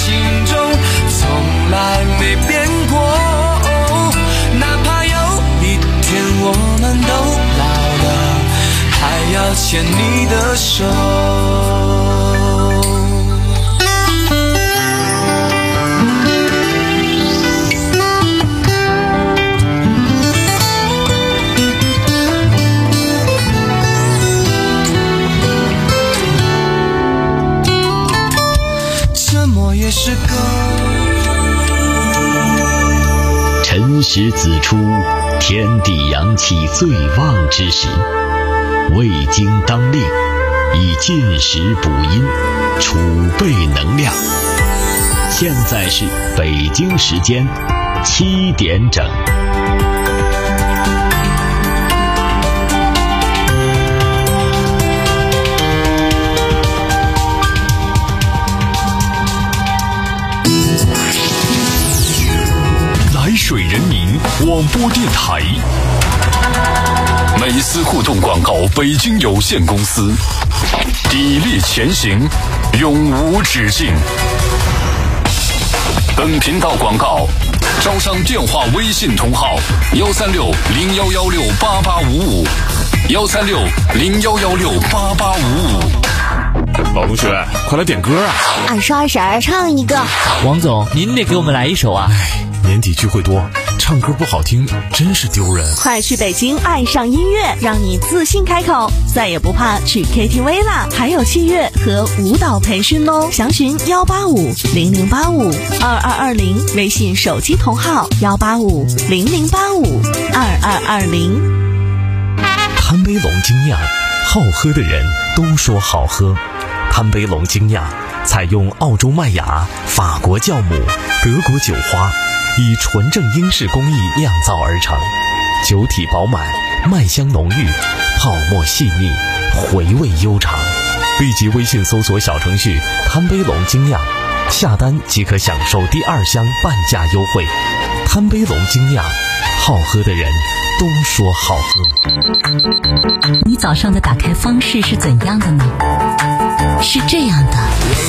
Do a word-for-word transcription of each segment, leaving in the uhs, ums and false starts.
心中从来没变过。哪怕有一天我们都老了，还要牵你的手。也是歌。 辰时子出，天地阳气最旺之时，未经当令，以进食补阴，储备能量。现在是北京时间七点整。 水人民广播电台，美思互动广告北京有限公司，砥砺前行，永无止境。本频道广告招商电话微信同号幺三六零幺幺六八八五五幺三六零幺幺六八八五五。 老同学，快来点歌啊！ 二叔二婶儿唱一个。 王总，您得给我们来一首啊！ 年底聚会多，唱歌不好听真是丢人。 快去北京爱上音乐，让你自信开口，再也不怕去 K T V 啦！还有器乐和舞蹈培训哦，详询幺八五零零八五二二二零，微信手机同号幺八五零零八五二二二零。 贪杯龙精酿，好喝的人都说好喝。贪杯龙精酿采用澳洲麦芽、法国酵母、德国酒花，以纯正英式工艺酿造而成，酒体饱满，麦香浓郁，泡沫细腻，回味悠长。立即微信搜索小程序贪杯龙精酿，下单即可享受第二箱半价优惠。贪杯龙精酿，好喝的人都说好喝。 你早上的打开方式是怎样的呢？是这样的，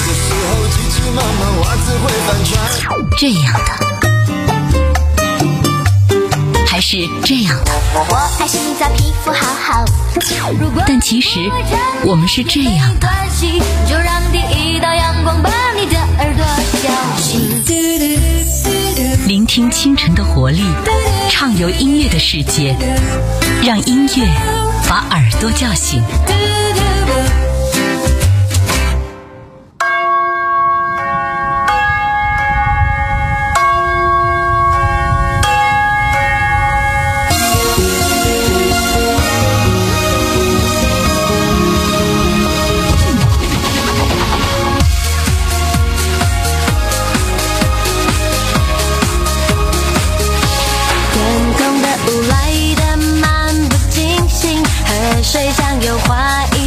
这样的，还是这样的？ 我爱洗澡，皮肤好好。 但其实我们是这样的。 就让第一道阳光把你的耳朵叫醒。 聆听清晨的活力，畅游音乐的世界，让音乐把耳朵叫醒。 水像油画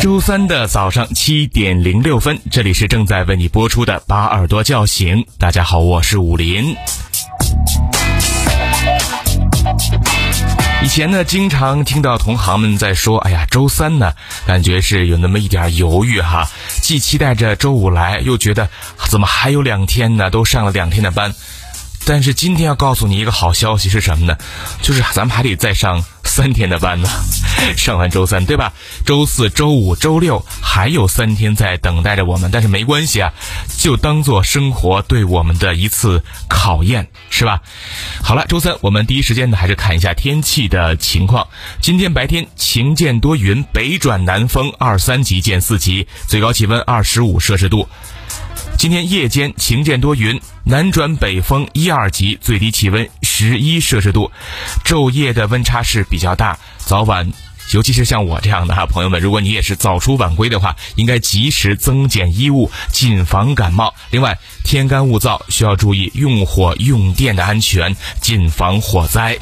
周三的早上七点零六分，这里是正在为你播出的把耳朵叫醒。大家好，我是武林。以前呢，经常听到同行们在说，哎呀，周三呢，感觉是有那么一点犹豫哈，既期待着周五来，又觉得怎么还有两天呢，都上了两天的班。但是今天要告诉你一个好消息是什么呢？就是咱们还得再上三天的班呢。上完周三，对吧？周四、周五、周六还有三天在等待着我们，但是没关系啊，就当做生活对我们的一次考验，是吧？好了，周三我们第一时间呢，还是看一下天气的情况。今天白天晴见多云，北转南风二三级见四级，最高气温二十五摄氏度。今天夜间晴见多云，南转北风一二级，最低气温十一摄氏度。昼夜的温差是比较大，早晚尤其是像我这样的哈朋友们，如果你也是早出晚归的话，应该及时增减衣物，谨防感冒。另外，天干物燥，需要注意用火用电的安全，谨防火灾。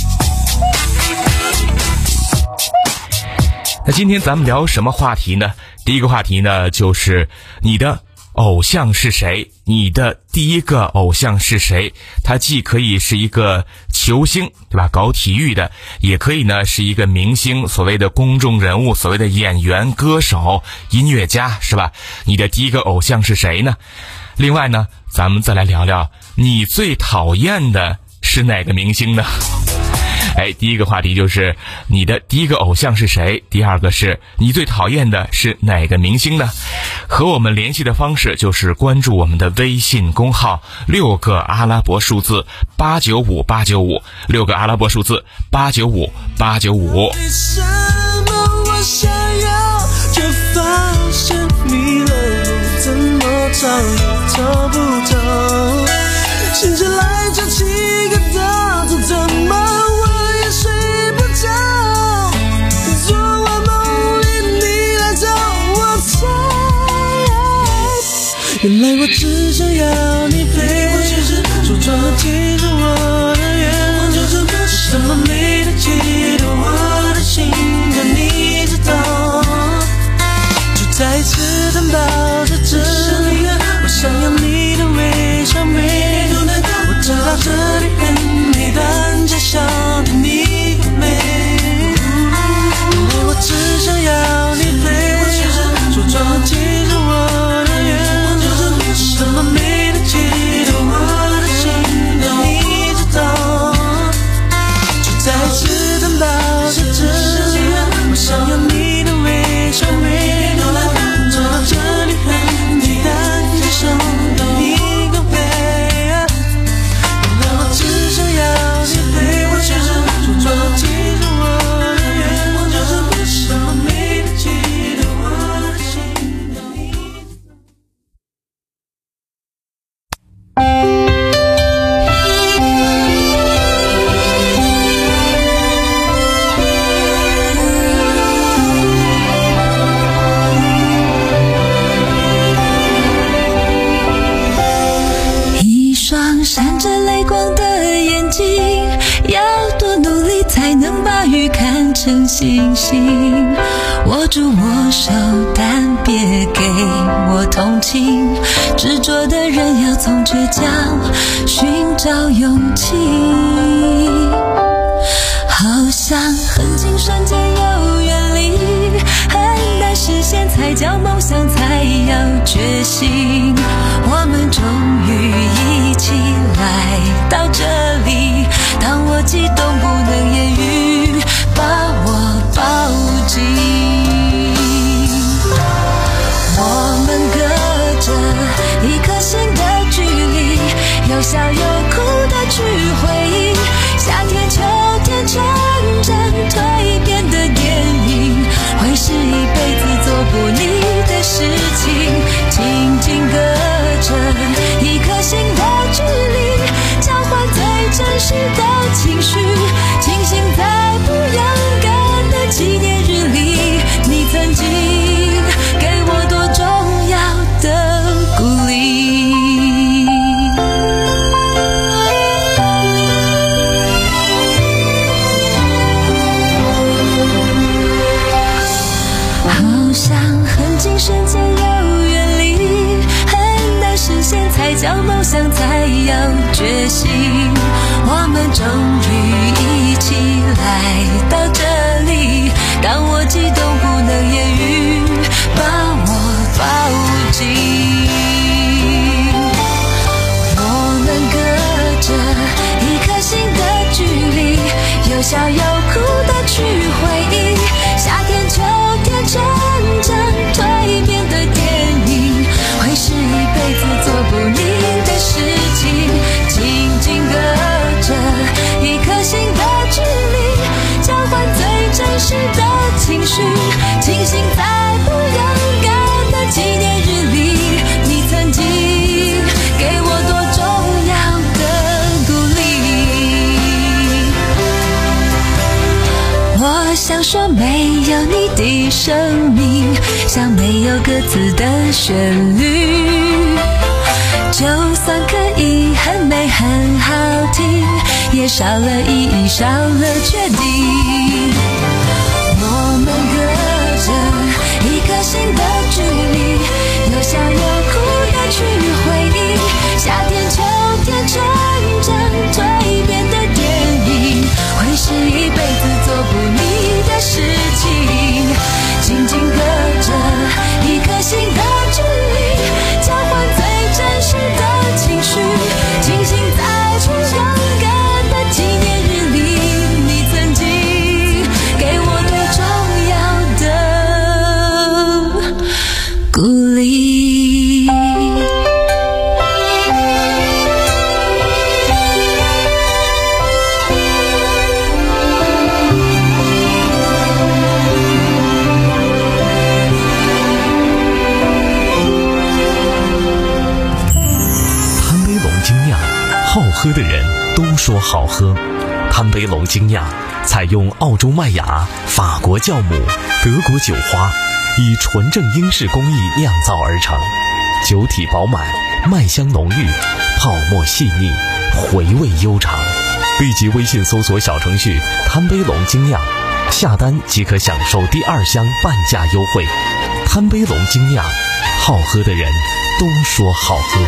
那今天咱们聊什么话题呢？第一个话题呢，就是你的偶像是谁？你的第一个偶像是谁？他既可以是一个球星，对吧？搞体育的，也可以呢是一个明星，所谓的公众人物，所谓的演员、歌手、音乐家，是吧？你的第一个偶像是谁呢？另外呢，咱们再来聊聊你最讨厌的是哪个明星呢？哎，第一个话题就是你的第一个偶像是谁？第二个是你最讨厌的是哪个明星呢？和我们联系的方式就是关注我们的微信公号，六个阿拉伯数字八九五八九五，六个阿拉伯数字八九五八九五。 为什么我想要，却发现迷了路，怎么找也找不着，醒起来就七个大字，怎么睡不着，昨晚梦里你来找我猜，原来我只想要你陪我，其实说穿了其实我的愿望就是不是什么没得记得我的心，可你知道，就再一次等到这这里，我想要你的微笑美，我知道这里很美，但假想的你只想要你陪我，其实说穿了其实我的愿望就是不是什么没得记得我的心，可你知道，就再一次等到这这里，我想要你的微笑美，我知道这里很美，但假想的你更美，原来我只想要你陪我，其实说穿了其实我的愿望就是什么没得记得我的心，可你一双闪着泪光的眼睛，要多努力才能把雨看成星星，握住我手但别给我同情，执着的人要从倔强寻找勇气，好像很近瞬间又远离，很难实现才叫梦想，才要决心，我们终于一起来到这里，当我激动不能言语，把我抱紧，我们隔着一颗心的距离，有笑有哭的去回忆，夏天秋天纯真蜕变的电影，会是一辈子做不腻的事情，紧紧隔着一颗心的距离，交换最真实的情绪，清醒在不勇敢的纪念日里，你曾经给我多重要的鼓励。 想很近瞬间又远离，很难实现才叫梦想，才要决心。我们终于一起来到这里，当我激动不能言语，把我抱紧。我们隔着一颗心的距离，有笑有哭的去回忆，夏天秋天成长蜕变的电影，会是一辈子做不腻的事情。紧紧隔着一颗心的距离，交换最真实的情绪，庆幸在不勇敢的纪念日里，你曾经给我多重要的鼓励。我想说没有你的生命，像没有歌词的旋律，就算可以很美很好听，也少了意义，少了确定。我们隔着一颗心的距离，有笑有哭的去回忆，夏天秋天成长蜕变的电影，会是一辈子做不腻的事情。紧紧隔着一颗心的距离，交换最真实的情绪，庆幸在不勇敢的纪念日里，你曾经给我多重要的鼓励。 好喝的人都说好喝，贪杯龙精酿采用澳洲麦芽、法国酵母、德国酒花，以纯正英式工艺酿造而成，酒体饱满，麦香浓郁，泡沫细腻，回味悠长。立即微信搜索小程序贪杯龙精酿，下单即可享受第二箱半价优惠。贪杯龙精酿，好喝的人都说好喝。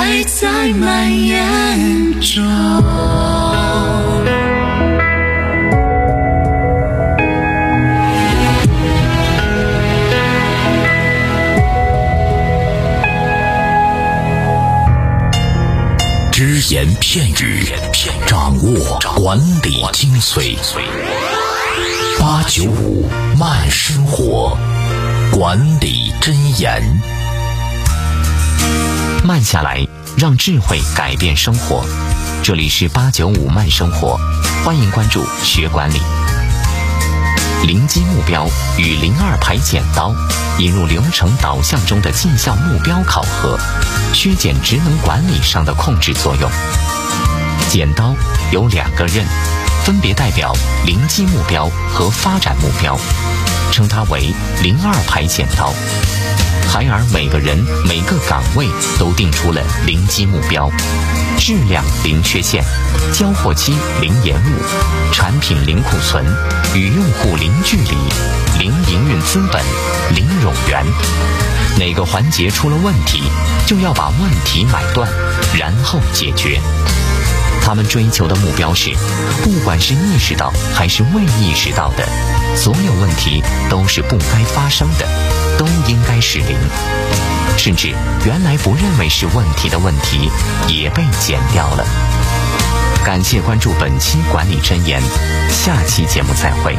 还在蔓延中。 只言片语，掌握管理精髓。八九五慢生活，管理箴言。 慢下来，让智慧改变生活。这里是八九五慢生活，欢迎关注学管理。零基目标与零二排剪刀，引入流程导向中的绩效目标考核，削减职能管理上的控制作用。剪刀有两个刃，分别代表零基目标和发展目标，称它为零二排剪刀。海尔每个人每个岗位都定出了零基目标，质量零缺陷，交货期零延误，产品零库存，与用户零距离，零营运资本，零冗员。哪个环节出了问题，就要把问题买断，然后解决。他们追求的目标是，不管是意识到还是未意识到的，所有问题都是不该发生的，都应该是零。甚至原来不认为是问题的问题也被减掉了。感谢关注本期管理箴言，下期节目再会。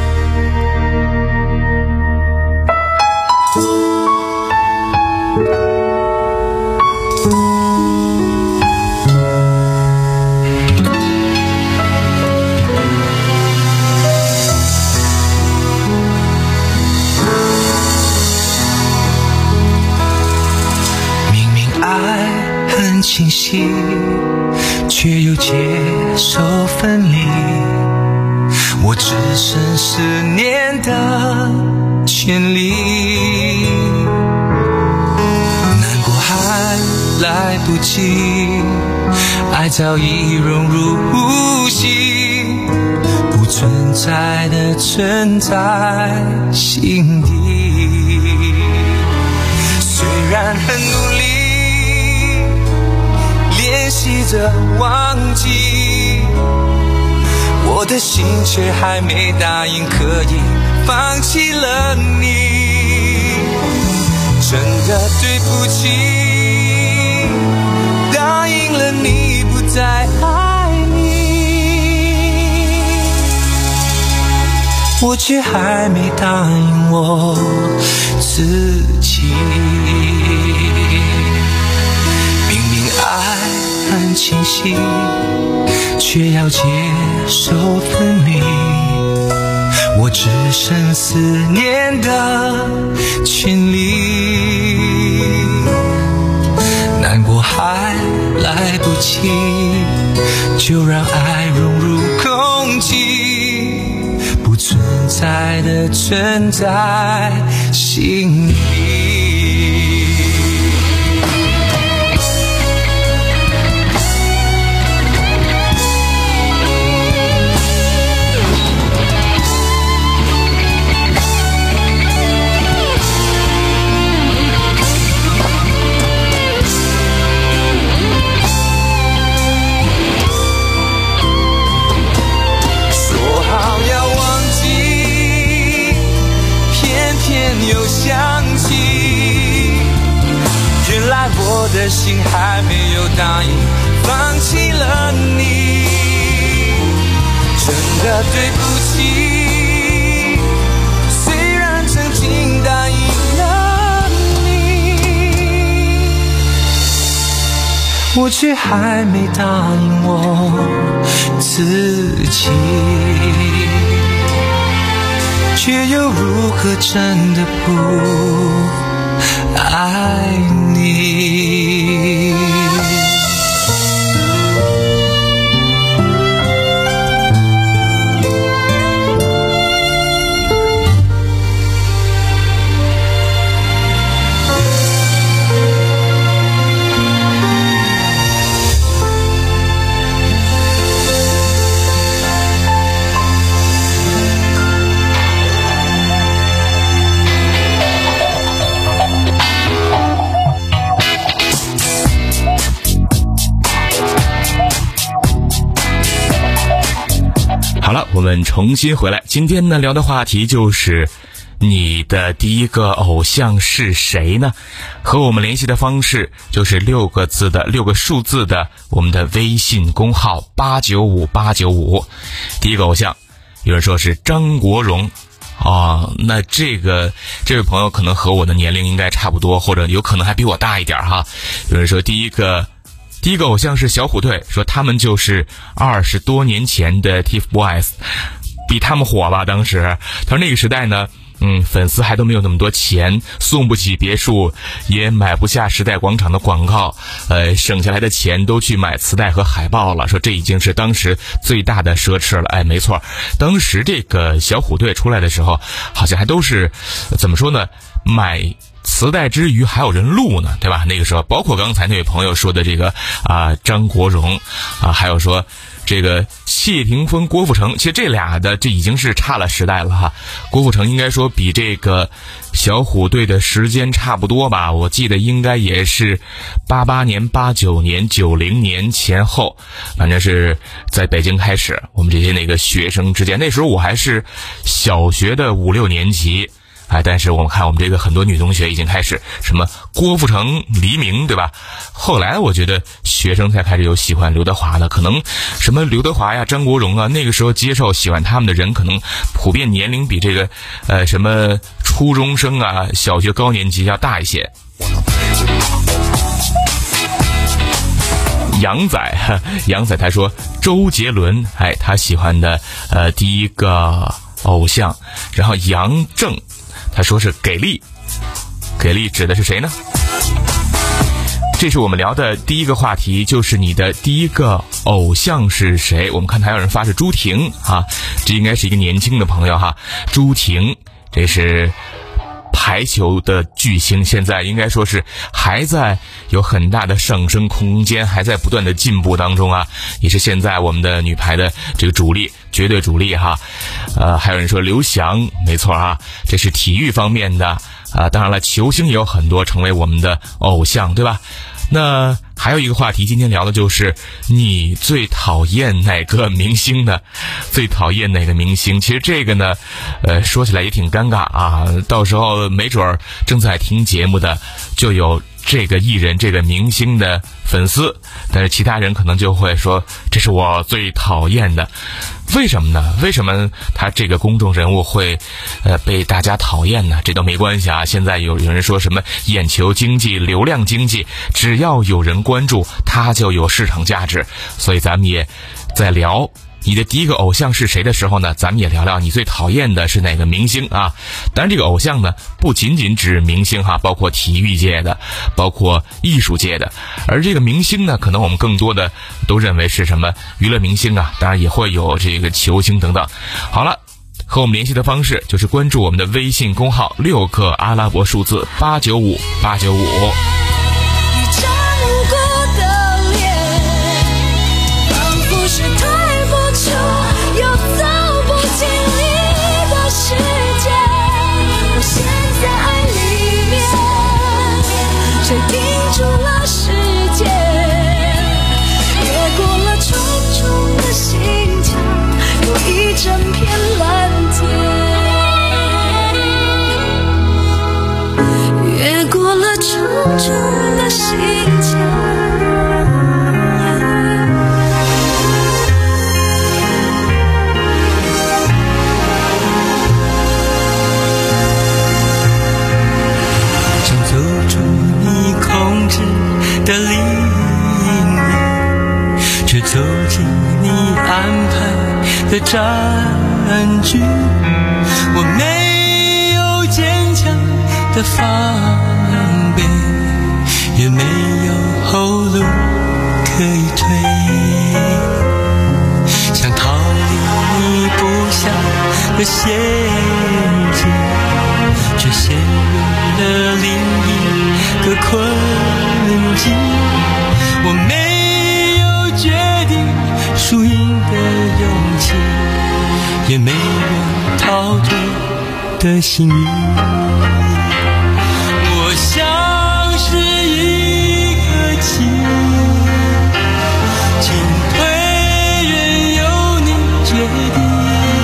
清晰，却又接受分离，我只剩思念的权利。难过还来不及，爱早已融入呼吸，不存在的存在心底。虽然很努力练习着忘记，我的心却还没答应可以放弃了你。真的对不起，答应了你不再爱你，我却还没答应我自己。爱很清晰，却要接受分离，我只剩思念的权利。难过还来不及，就让爱融入空气，不存在的存在心里。我的心还没有答应放弃了你，真的对不起，虽然曾经答应了你，我却还没答应我自己，却又如何真的不爱你？ 我们重新回来，今天呢聊的话题就是你的第一个偶像是谁呢？和我们联系的方式就是六个字的六个数字的我们的微信公号八九五八九五。第一个偶像，有人说是张国荣啊，那这个这位朋友可能和我的年龄应该差不多，或者有可能还比我大一点哈。有人说第一个第一个偶像是小虎队，说他们就是二十多年前的 TFBOYS， 比他们火吧当时。他说那个时代呢，嗯，粉丝还都没有那么多钱，送不起别墅，也买不下时代广场的广告，呃，省下来的钱都去买磁带和海报了。说这已经是当时最大的奢侈了。哎，没错，当时这个小虎队出来的时候，好像还都是怎么说呢？买磁带之余还有人录呢，对吧？那个时候，包括刚才那位朋友说的这个啊、呃、张国荣啊，还有说这个谢霆锋、郭富城，其实这俩的这已经是差了时代了哈。郭富城应该说比这个小虎队的时间差不多吧，我记得应该也是八八年、八九年、九零年前后，反正是在北京开始，我们这些那个学生之间，那时候我还是小学的五六年级。哎，但是我们看我们这个很多女同学已经开始什么郭富城、黎明，对吧？后来我觉得学生才开始有喜欢刘德华的，可能什么刘德华呀、张国荣啊，那个时候接受喜欢他们的人可能普遍年龄比这个呃什么初中生啊、小学高年级要大一些。杨仔，杨仔他说周杰伦，哎，他喜欢的呃第一个偶像，然后杨正。他说是给力，给力指的是谁呢？这是我们聊的第一个话题，就是你的第一个偶像是谁？我们看还有人发是朱婷啊，这应该是一个年轻的朋友哈。朱婷，这是排球的巨星，现在应该说是还在有很大的上升空间，还在不断的进步当中啊，也是现在我们的女排的这个主力，绝对主力哈。呃，还有人说刘翔，没错啊，这是体育方面的啊、呃。当然了，球星也有很多成为我们的偶像，对吧？那还有一个话题，今天聊的就是你最讨厌哪个明星呢？最讨厌哪个明星？其实这个呢，呃，说起来也挺尴尬啊。到时候没准儿正在听节目的就有这个艺人、这个明星的粉丝，但是其他人可能就会说这是我最讨厌的。为什么呢？为什么他这个公众人物会呃被大家讨厌呢？这都没关系啊。现在有有人说什么眼球经济、流量经济，只要有人关注，它就有市场价值。所以咱们也在聊你的第一个偶像是谁的时候呢，咱们也聊聊你最讨厌的是哪个明星啊。当然这个偶像呢不仅仅指明星哈，包括体育界的，包括艺术界的。而这个明星呢，可能我们更多的都认为是什么娱乐明星啊，当然也会有这个球星等等。好了，和我们联系的方式就是关注我们的微信公号六个阿拉伯数字八九五八九五。 谁定住了世界，越过了重重的心墙，有一整片蓝天，越过了重重的心墙。的领域，却走进你安排的战局。我没有坚强的防备，也没有后路可以退，想逃离你布下的陷阱，却陷入了另一个困。我没有决定输赢的勇气，也没有逃脱的幸运。我像是一颗棋，进退任由你决定。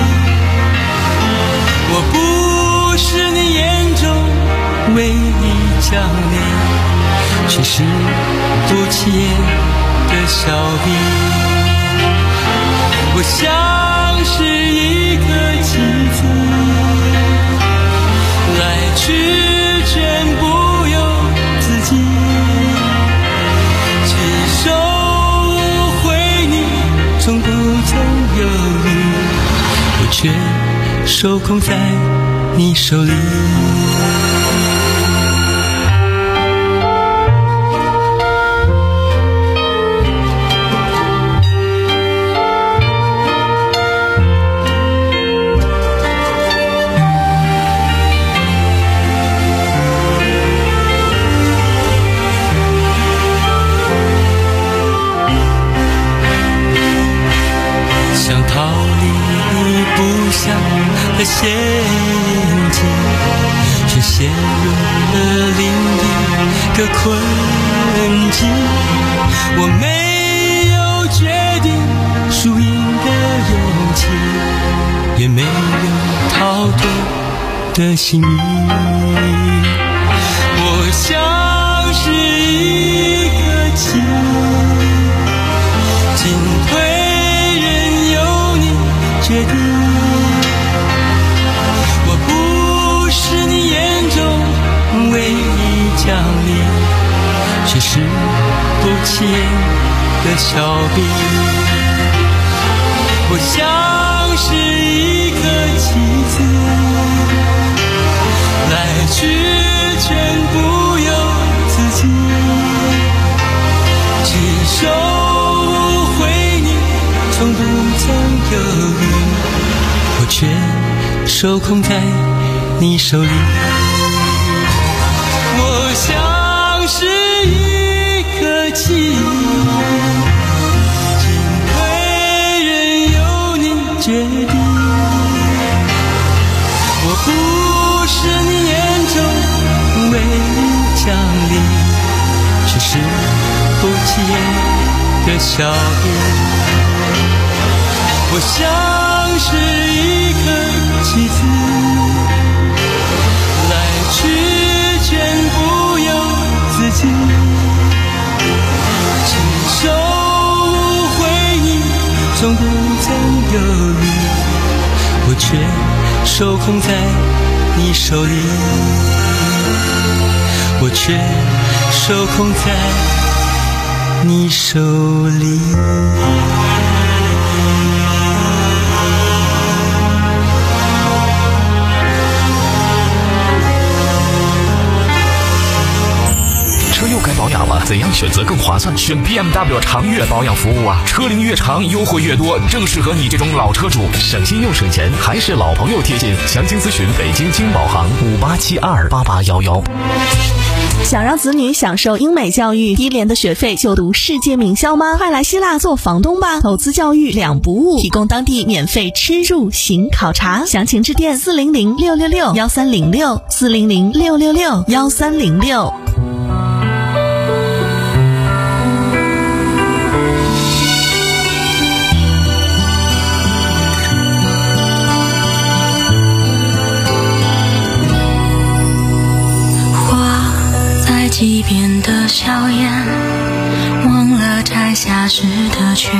唯一将你，却是不起眼的小兵。我像是一个棋子，来去全不由自己，只收回你，从不曾犹豫，我却受控在你手里。想逃离你不想的陷阱，却陷入了另一个困境。我没有决定输赢的勇气，也没有逃脱的幸运。我像是一个棋，进退任由你决定。我不是你眼中唯一将领，却是不起眼的小兵。我像是一个棋子，来去全不由自己，只收回你，从不曾犹豫，我却受控在你手里。我像是一个棋，进退任由你决定。我不是你眼中唯一将领，却是不起眼的小兵。我像是一颗棋子，来去全不由自己，只收回你，从不曾犹豫，我却受控在你手里，我却受控在你手里。 车又该保养了，怎样选择更划算？选 B M W 长越保养服务啊，车龄越长，优惠越多，正适合你这种老车主，省心又省钱，还是老朋友贴心。详情咨询北京金宝行五八七二八八幺幺。 想让子女享受英美教育，低廉的学费就读世界名校吗？快来希腊做房东吧，投资教育两不误，提供当地免费吃住行考察。详情致电四零零六六六幺三零六四零零六六六幺三零六。 几遍的笑颜，忘了摘下时的缺，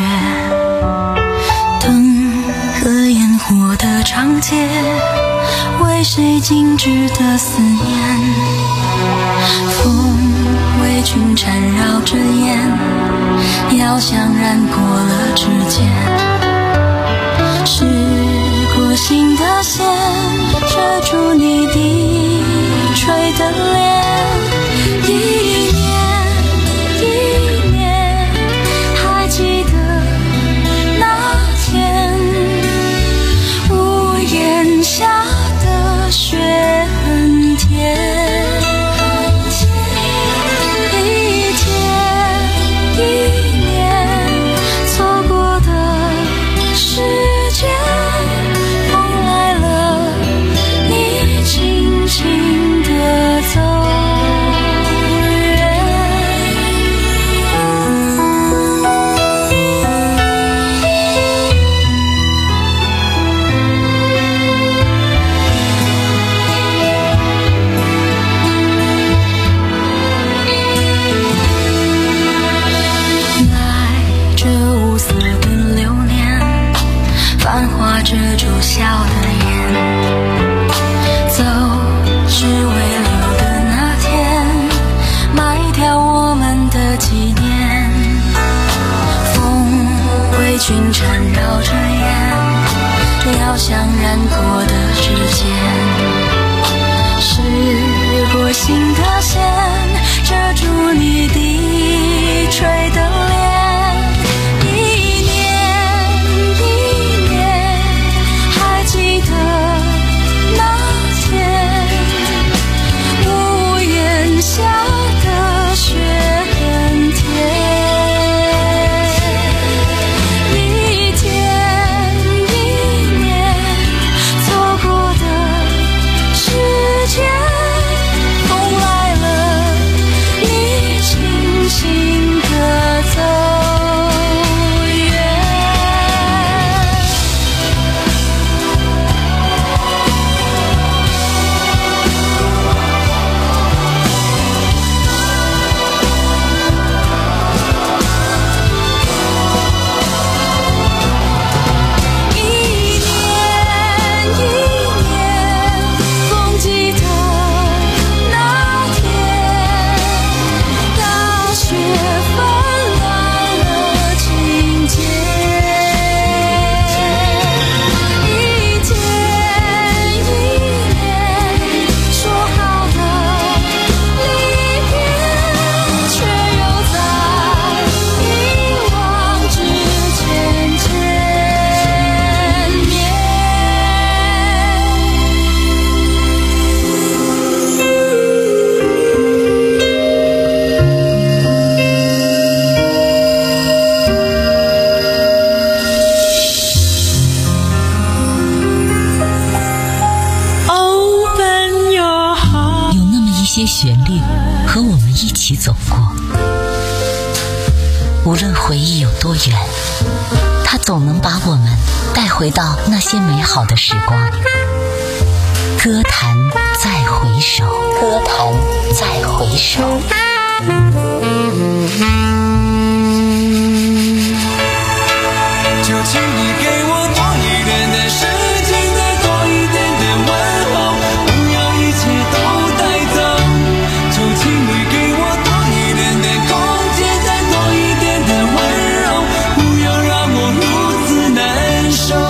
灯和烟火的长街，为谁静止的思念，风为君缠绕着烟，遥想染过了指尖，是过心的线，遮住你低垂的脸。一年一年，还记得那天屋檐下的雪很甜，一天一年，错过的时间，风来了，你好像染过的指尖，是过心的线遮住你低垂的脸，一年一年，还记得那天屋檐下的雪很甜。 无论回忆有多远，它总能把我们带回到那些美好的时光。歌坛再回首，歌坛再回首。 就请你给我多一点点时间，再多一点点问候，不要一切都带走。就请你给我多一点点空间，再多一点点温柔，不要让我如此难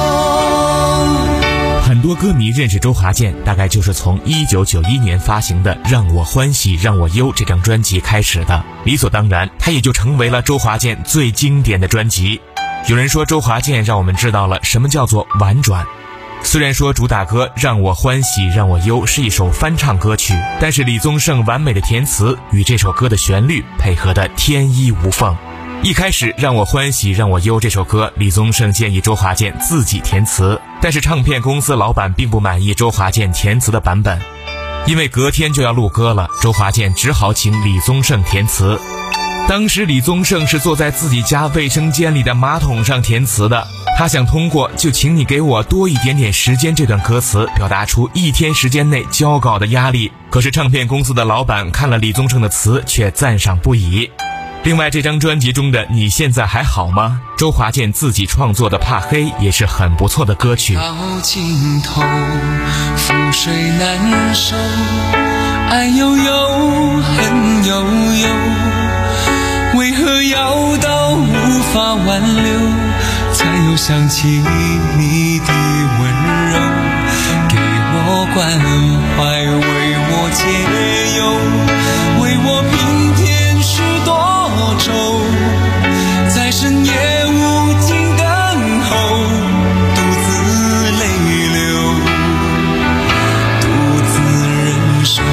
受。 很多歌迷认识周华健，大概就是从一九九一年发行的《让我欢喜让我忧》这张专辑开始的，理所当然，它也就成为了周华健最经典的专辑。有人说周华健让我们知道了什么叫做婉转。虽然说主打歌《让我欢喜让我忧》是一首翻唱歌曲，但是李宗盛完美的填词与这首歌的旋律配合的天衣无缝。一开始《让我欢喜让我忧》这首歌，李宗盛建议周华健自己填词，但是唱片公司老板并不满意周华健填词的版本，因为隔天就要录歌了，周华健只好请李宗盛填词。当时李宗盛是坐在自己家卫生间里的马桶上填词的，他想通过就请你给我多一点点时间这段歌词表达出一天时间内交稿的压力，可是唱片公司的老板看了李宗盛的词却赞赏不已。另外这张专辑中的你现在还好吗，周华健自己创作的怕黑也是很不错的歌曲。 到尽头覆水难收，爱悠悠恨悠悠，为何要到无法挽留，才又想起你的温柔，给我关怀，为我解忧，为我平添许多愁，在深夜无尽等候，独自泪流，独自忍受。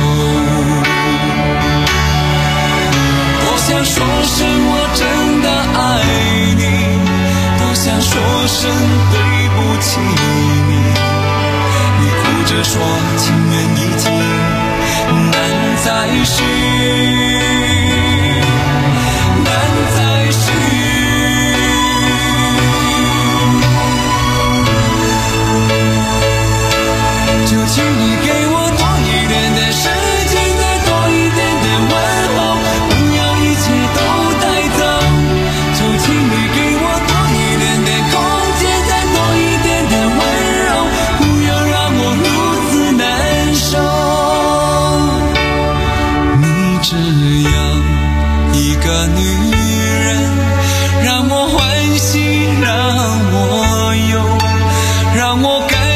多想说声我真的爱你，多想说声对不起你，你哭着说情缘已尽难再续，难再续。就请你给我多一点点时间，再多一点点问候，不要一切都带走。就请你给我多一点点空间，再多一点点温柔，不要让我如此难受。你这样一个女人，让我欢喜让我忧，让我感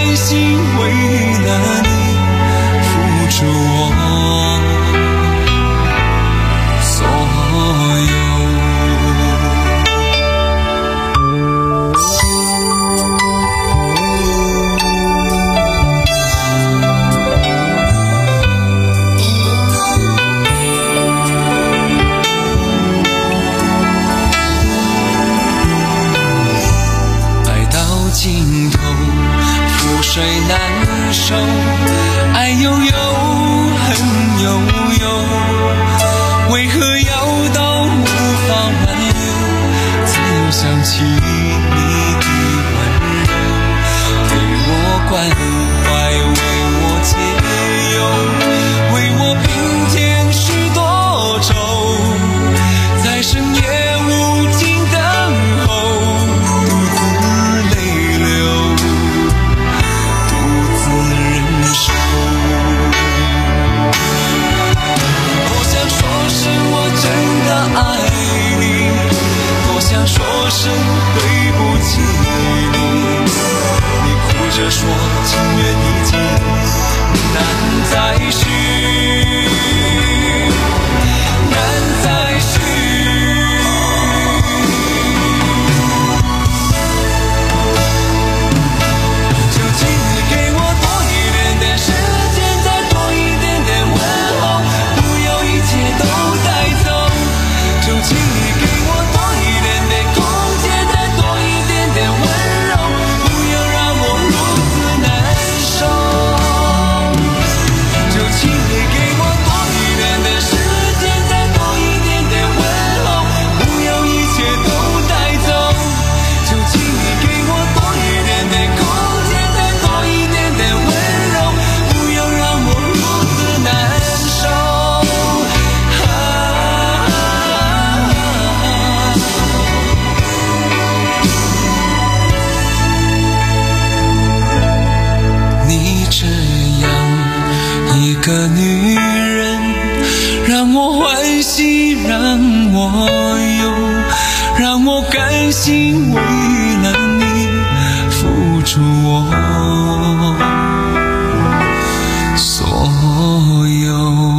为何要到无法挽留？只有想起你的温柔，对我关怀，为我解忧，为我平添许多愁，在深夜无尽等候，独自泪流，独自忍受。多想说声我真的爱你，多想说声对不起你，你哭着说情缘已尽，难再续，难再续。就请你给我多一点点时间，再多一点点问候，不要一切都带走。就请你给我多一点点空间，再多一点点温柔，不要让我如此难受。就请你给我多一点点时间，再多一点点问候，不要一切都带走。就请你给我多一点点空间，再多一点点温柔，不要让我如此难受。啊你这样一个女人，让我欢喜，让我忧，让我甘心为了你付出我所有。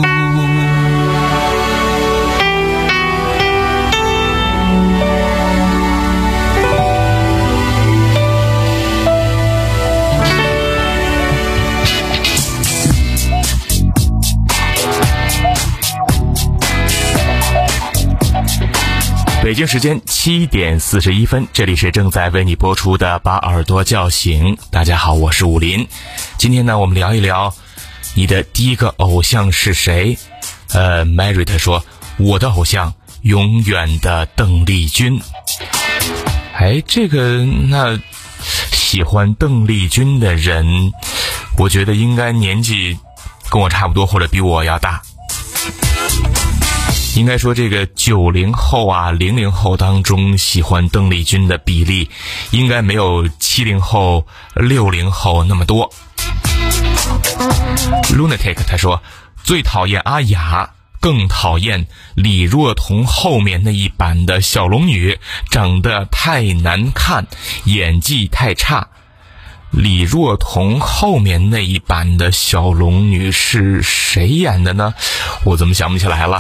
北京时间七点四十一分，这里是正在为你播出的把耳朵叫醒。大家好，我是武林。今天呢，我们聊一聊你的第一个偶像是谁？呃 ，Merit 说我的偶像永远的邓丽君。哎，这个那喜欢邓丽君的人，我觉得应该年纪跟我差不多，或者比我要大。应该说这个九零后啊零零后当中喜欢邓丽君的比例应该没有七零后六零后那么多。 Lunatic 他说最讨厌阿雅，更讨厌李若彤后面那一版的小龙女，长得太难看，演技太差。李若彤后面那一版的小龙女是谁演的呢？我怎么想不起来了？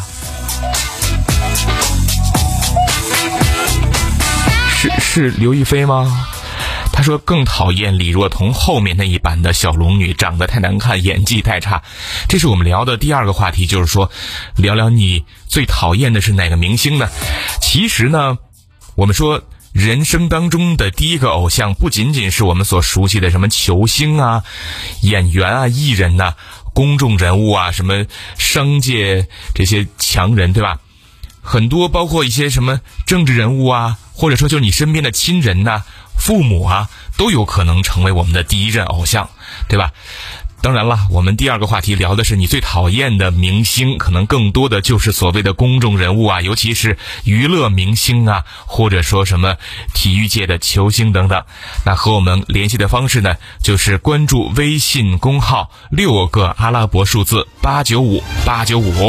是是刘亦菲吗？他说更讨厌李若彤后面那一版的小龙女，长得太难看，演技太差。这是我们聊的第二个话题，就是说聊聊你最讨厌的是哪个明星呢？其实呢，我们说人生当中的第一个偶像不仅仅是我们所熟悉的什么球星啊、演员啊、艺人呐、啊、公众人物啊、什么商界这些强人，对吧？很多包括一些什么政治人物啊，或者说就是你身边的亲人呐、啊、父母啊，都有可能成为我们的第一任偶像，对吧？当然了，我们第二个话题聊的是你最讨厌的明星，可能更多的就是所谓的公众人物啊，尤其是娱乐明星啊，或者说什么体育界的球星等等。那和我们联系的方式呢，就是关注微信公号六个阿拉伯数字八九五八九五。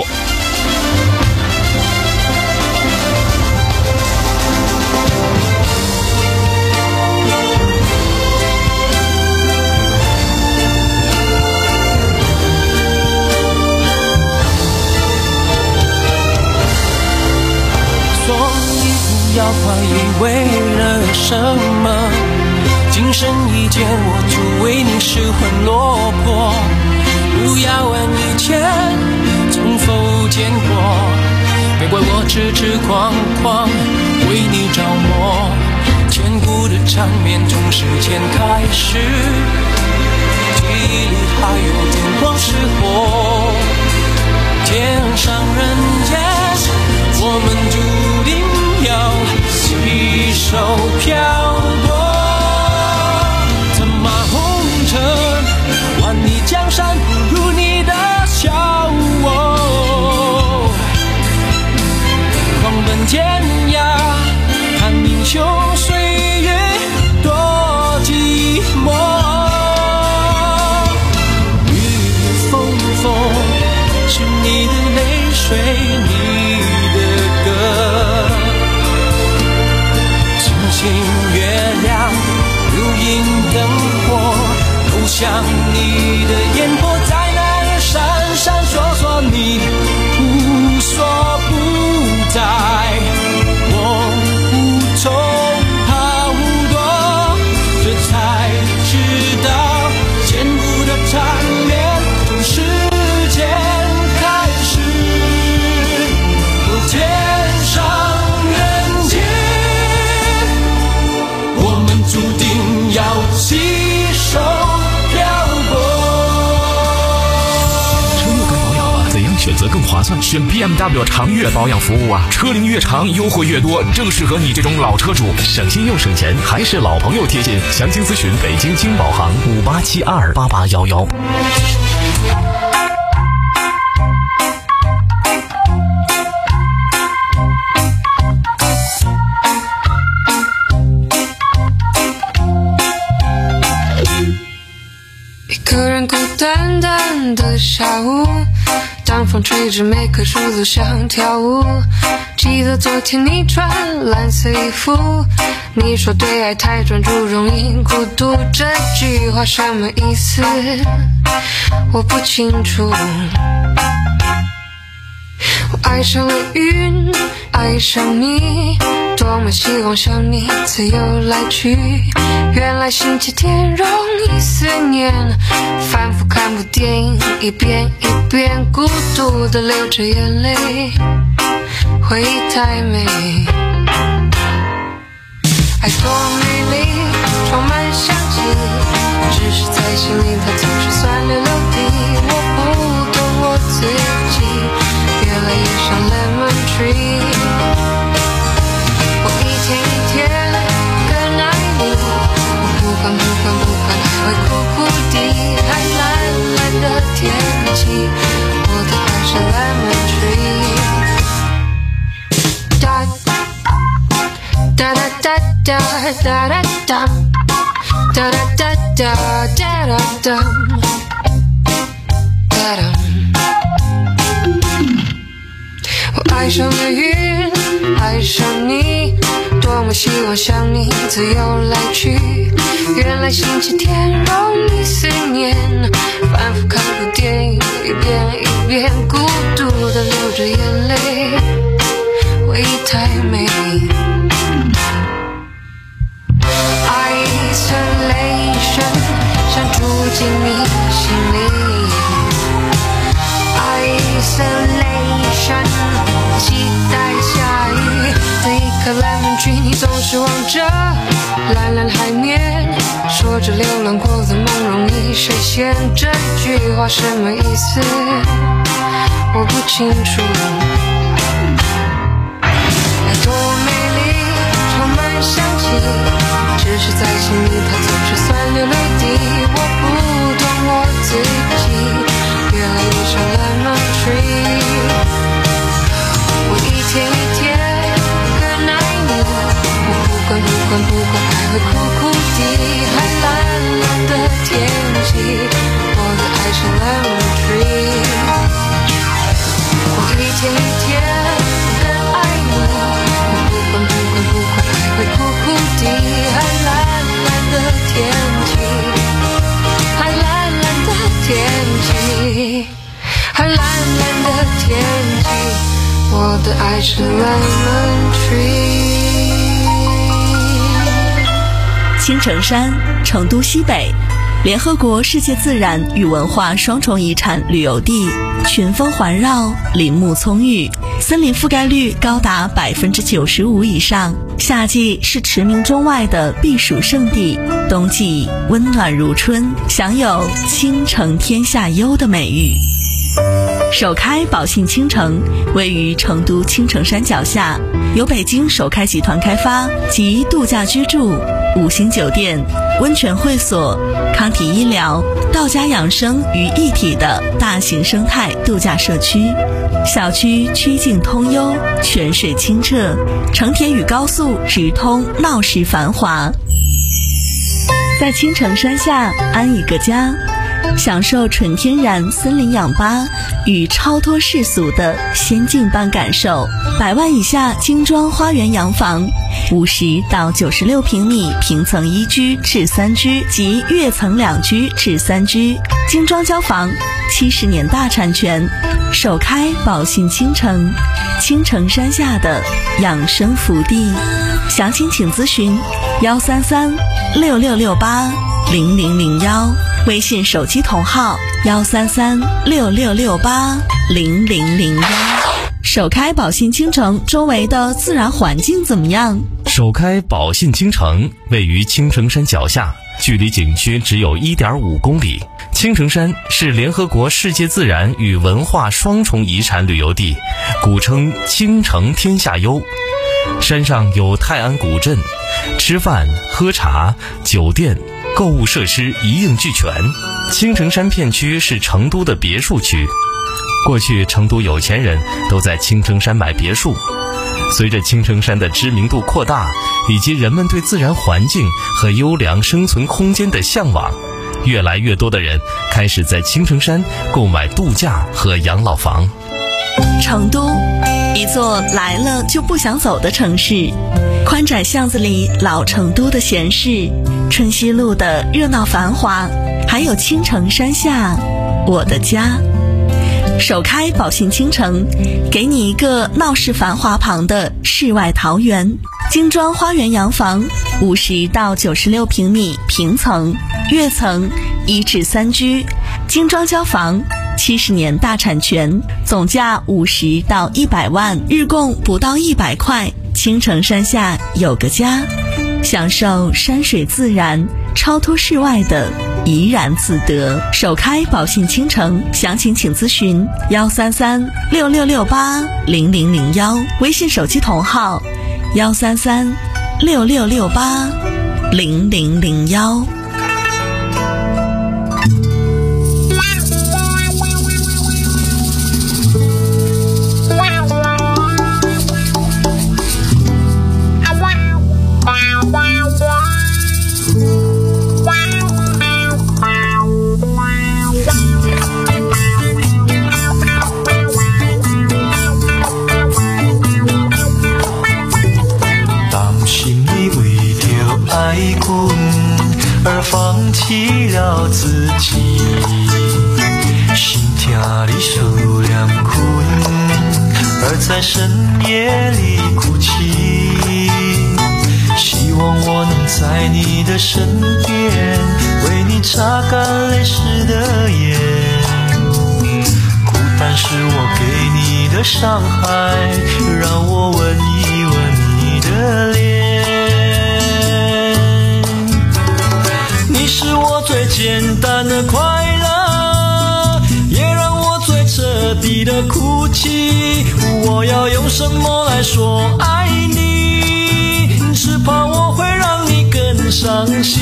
要怀疑为了什么，今生一见我就为你失魂落魄，不要问以前从否见过，别怪我痴痴狂狂为你着魔，千古的缠绵从时间开始，记忆里还有电光石火， 天上人间，我们注定要携手漂泊。策马红尘，万里江山不如你的笑我。狂奔天涯，看英雄岁月多寂寞。雨雨风风，是你的泪水，你的歌。星星月亮，如影灯火，都像你的眼波，在那儿闪闪烁烁，你无所不在，我无从逃躲，这才知道千古的缠绵从时间开始，有天上人间，我们注定要携手漂泊。 车又该保养了，怎样选择更划算？选 B M W 长越保养服务啊，车龄越长优惠越多，正适合你这种老车主，省心又省钱，还是老朋友贴心。详情咨询北京金宝行五八七二八八幺幺。 一个人孤单单的下午，当风吹着每棵树都想跳舞。记得昨天你穿蓝色衣服，你说对爱太专注容易孤独，这句话什么意思我不清楚。我爱上了云，爱上你，多么希望像你自由来去。原来星期天容易思念，反复看部电影，一遍一遍孤独的流着眼泪，回忆太美。爱多美丽，充满香气，只是在心里它总是酸溜溜的。我不懂我自己，原来也像 lemon tree。 我一天一天更爱你，我不管不管不管还会苦苦的。还蓝蓝的天气，我的爱是 lemon tree。 哒哒哒哒哒哒哒哒哒哒哒哒哒哒哒。我爱上了云，爱上你，多么希望像你自由来去。原来星期天容易思念，反复看部电影，一遍一遍孤独的流着眼泪，回忆太美。Isolation 想住进你心里。Isolation 期待下雨的一颗 lemon tree， 你总是望着蓝蓝海面，说着流浪过的梦容易实现，这句话什么意思我不清楚。爱多美丽，充满香气，只是在心里它总是酸溜溜的。我不懂我自己，原来也像 lemon tree。 我一天一天更爱你，我不管不管不管还会苦苦的。还蓝蓝的天气，我的爱是 lemon tree。 我一天一天更爱你，我不管不管不管还会苦苦的。还蓝蓝的天气，还蓝蓝的天气，还蓝蓝的天气，我的爱是 lemon tree。 青城山，成都西北，联合国世界自然与文化双重遗产旅游地，群峰环绕，林木葱郁，森林覆盖率高达百分之九十五以上。夏季是驰名中外的避暑胜地，冬季温暖如春，享有倾城天下优的美誉。 首开宝信倾城位于成都青城山脚下，由北京首开集团开发，集度假居住、五星酒店、温泉会所、康体医疗、道家养生于一体的大型生态度假社区。小区曲径通幽，泉水清澈，城铁与高速直通，闹市繁华。在青城山下安一个家，享受纯天然森林氧吧与超脱世俗的仙境般感受。百万以下精装花园洋房，五十到九十六平米平层一居至三居及跃层两居至三居，精装交房，七十年大产权，首开宝信倾城，青城山下的养生福地。详情请咨询幺三三六六六八零零零幺，微信手机同号幺三三六六六八零零零幺。首开宝信倾城周围的自然环境怎么样？ 首开宝信倾城位于青城山脚下，距离景区只有 一点五公里。青城山是联合国世界自然与文化双重遗产旅游地，古称青城天下幽。山上有泰安古镇，吃饭、喝茶、酒店、购物设施一应俱全。青城山片区是成都的别墅区，过去成都有钱人都在青城山买别墅。随着青城山的知名度扩大，以及人们对自然环境和优良生存空间的向往，越来越多的人开始在青城山购买度假和养老房。 成都，一座来了就不想走的城市。宽窄巷子里老成都的闲适，春熙路的热闹繁华，还有青城山下我的家。首开宝信倾城，给你一个闹市繁华旁的世外桃源。精装花园洋房，五十到九十六平米平层，跃层一至三居，精装交房，七十年大产权，总价五十到一百万，日供不到一百块。青城山下有个家，享受山水自然，超脱世外的怡然自得。首开宝信倾城，详情请咨询幺三三六六六八零零零幺，微信手机同号幺三三六六六八零零零幺。 而放弃了自己，心跳里受凉困，而在深夜里哭泣。希望我能在你的身边，为你擦干泪湿的眼。孤单是我给你的伤害，让我吻一吻你的脸。你是我最简单的快乐，也让我最彻底的哭泣。我要用什么来说爱你？只怕我会让你更伤心。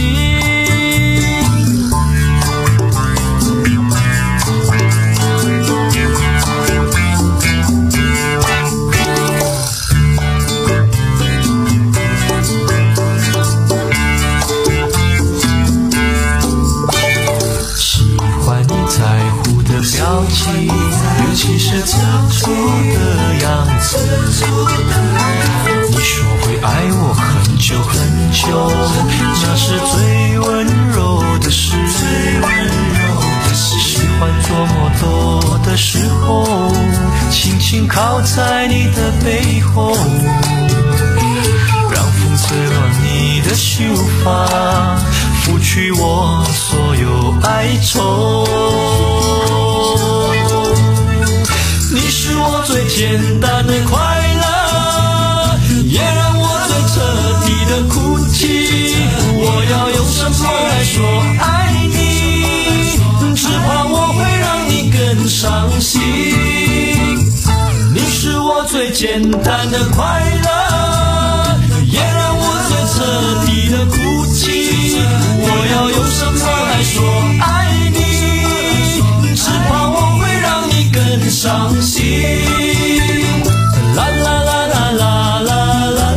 表情，尤其是此处的样子。你说会爱我很久很久，那是最温柔的事。喜欢做梦多的时候，轻轻靠在你的背后，让风吹乱你的秀发，拂去我所有哀愁。你是我最简单的快乐，也让我最彻底的哭泣。我要用什么来说爱你？只怕我会让你更伤心。 最简单的快乐，也让我最彻底的哭泣。我要用什么来说爱你？只怕我会让你更伤心。啦啦啦啦啦啦啦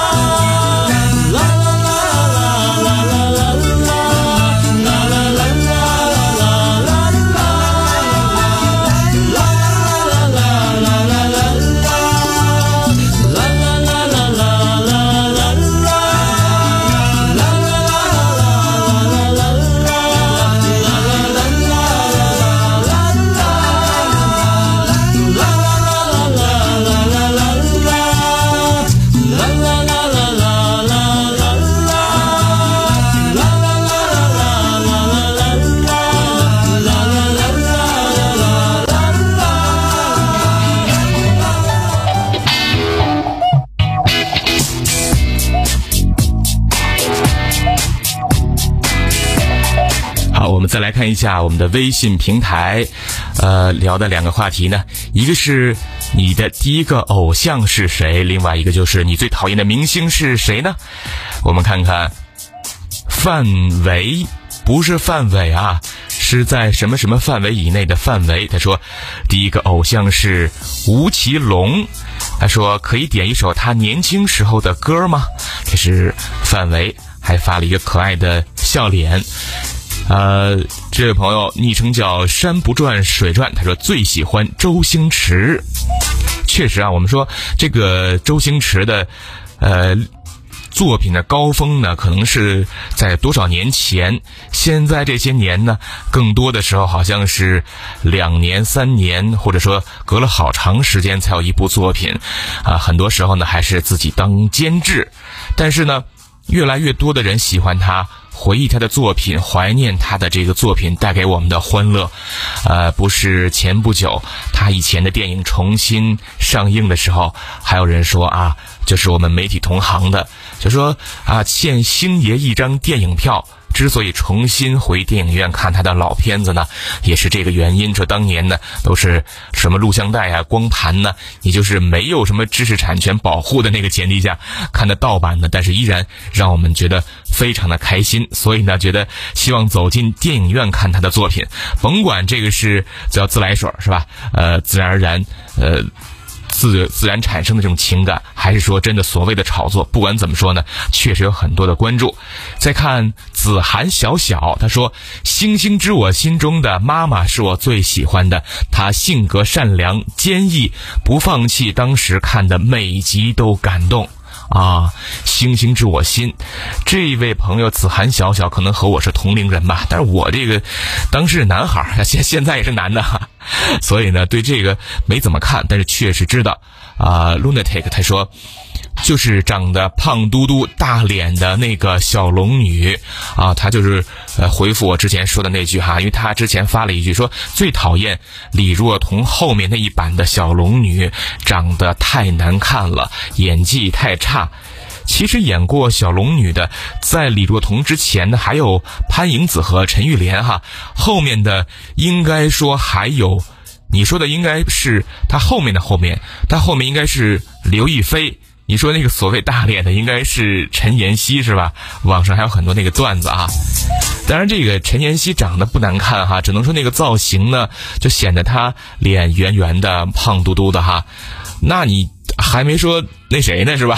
再来看一下我们的微信平台，呃，聊的两个话题呢，一个是你的第一个偶像是谁，另外一个就是你最讨厌的明星是谁呢？我们看看，范围不是范围啊，是在什么什么范围以内的范围。他说，第一个偶像是吴奇隆，他说可以点一首他年轻时候的歌吗？这是范围，还发了一个可爱的笑脸。呃，这位朋友昵称叫山不转水转，他说最喜欢周星驰。确实啊，我们说这个周星驰的呃作品的高峰呢，可能是在多少年前，现在这些年呢，更多的时候好像是两年三年，或者说隔了好长时间才有一部作品啊，很多时候呢还是自己当监制。但是呢，越来越多的人喜欢他，回忆他的作品，怀念他的这个作品带给我们的欢乐。呃，不是前不久他以前的电影重新上映的时候，还有人说啊，就是我们媒体同行的，就说啊，欠星爷一张电影票。之所以重新回电影院看他的老片子呢，也是这个原因。说当年呢都是什么录像带啊、光盘呢，也就是没有什么知识产权保护的那个前提下看的盗版的，但是依然让我们觉得非常的开心。所以呢，觉得希望走进电影院看他的作品，甭管这个是叫自来水是吧？呃，自然而然，呃。自自然产生的这种情感，还是说真的所谓的炒作，不管怎么说呢，确实有很多的关注。再看子涵小小，他说星星知我心中的妈妈是我最喜欢的，她性格善良坚毅，不放弃，当时看的每集都感动啊，星星知我心。这位朋友子涵小小可能和我是同龄人吧，但是我这个当时是男孩，现现在也是男的哈，所以呢对这个没怎么看，但是确实知道啊、呃、Lunatic 他说就是长得胖嘟嘟大脸的那个小龙女啊，他就是呃回复我之前说的那句哈，因为他之前发了一句说最讨厌李若彤后面那一版的小龙女，长得太难看了，演技太差。其实演过小龙女的，在李若彤之前呢，还有潘迎紫和陈玉莲哈，后面的应该说还有，你说的应该是他后面的后面，他后面应该是刘亦菲。你说那个所谓大脸的应该是陈妍希是吧？网上还有很多那个段子啊。当然这个陈妍希长得不难看哈，只能说那个造型呢就显得她脸圆圆的胖嘟嘟的哈。那你还没说那谁呢是吧？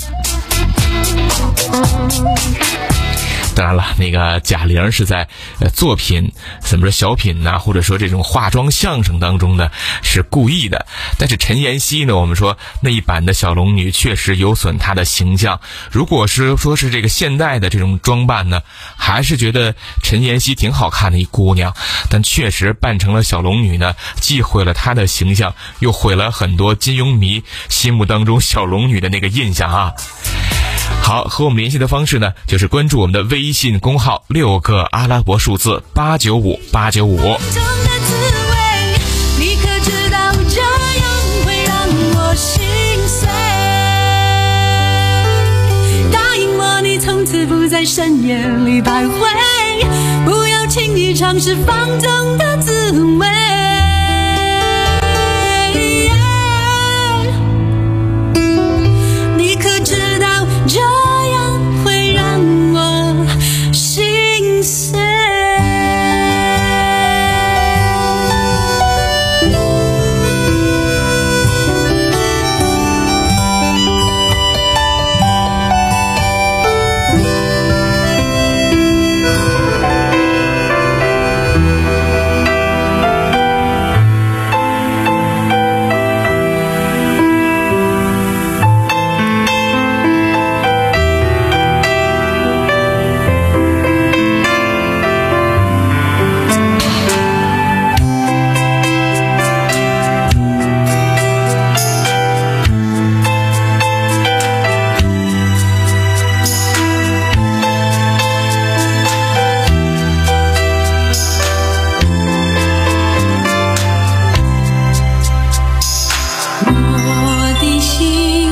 当然了，那个贾玲是在呃作品什么说小品呐、啊，或者说这种化妆相声当中呢是故意的。但是陈妍希呢，我们说那一版的小龙女确实有损她的形象。如果是说是这个现代的这种装扮呢，还是觉得陈妍希挺好看的一姑娘。但确实扮成了小龙女呢，既毁了她的形象，又毁了很多金庸迷心目当中小龙女的那个印象啊。好，和我们联系的方式呢，就是关注我们的微信公号，六个阿拉伯数字八九五八九五。 你可知道这样会让我心碎？答应我，你从此不在深夜里徘徊，不要轻易尝试放纵的滋味。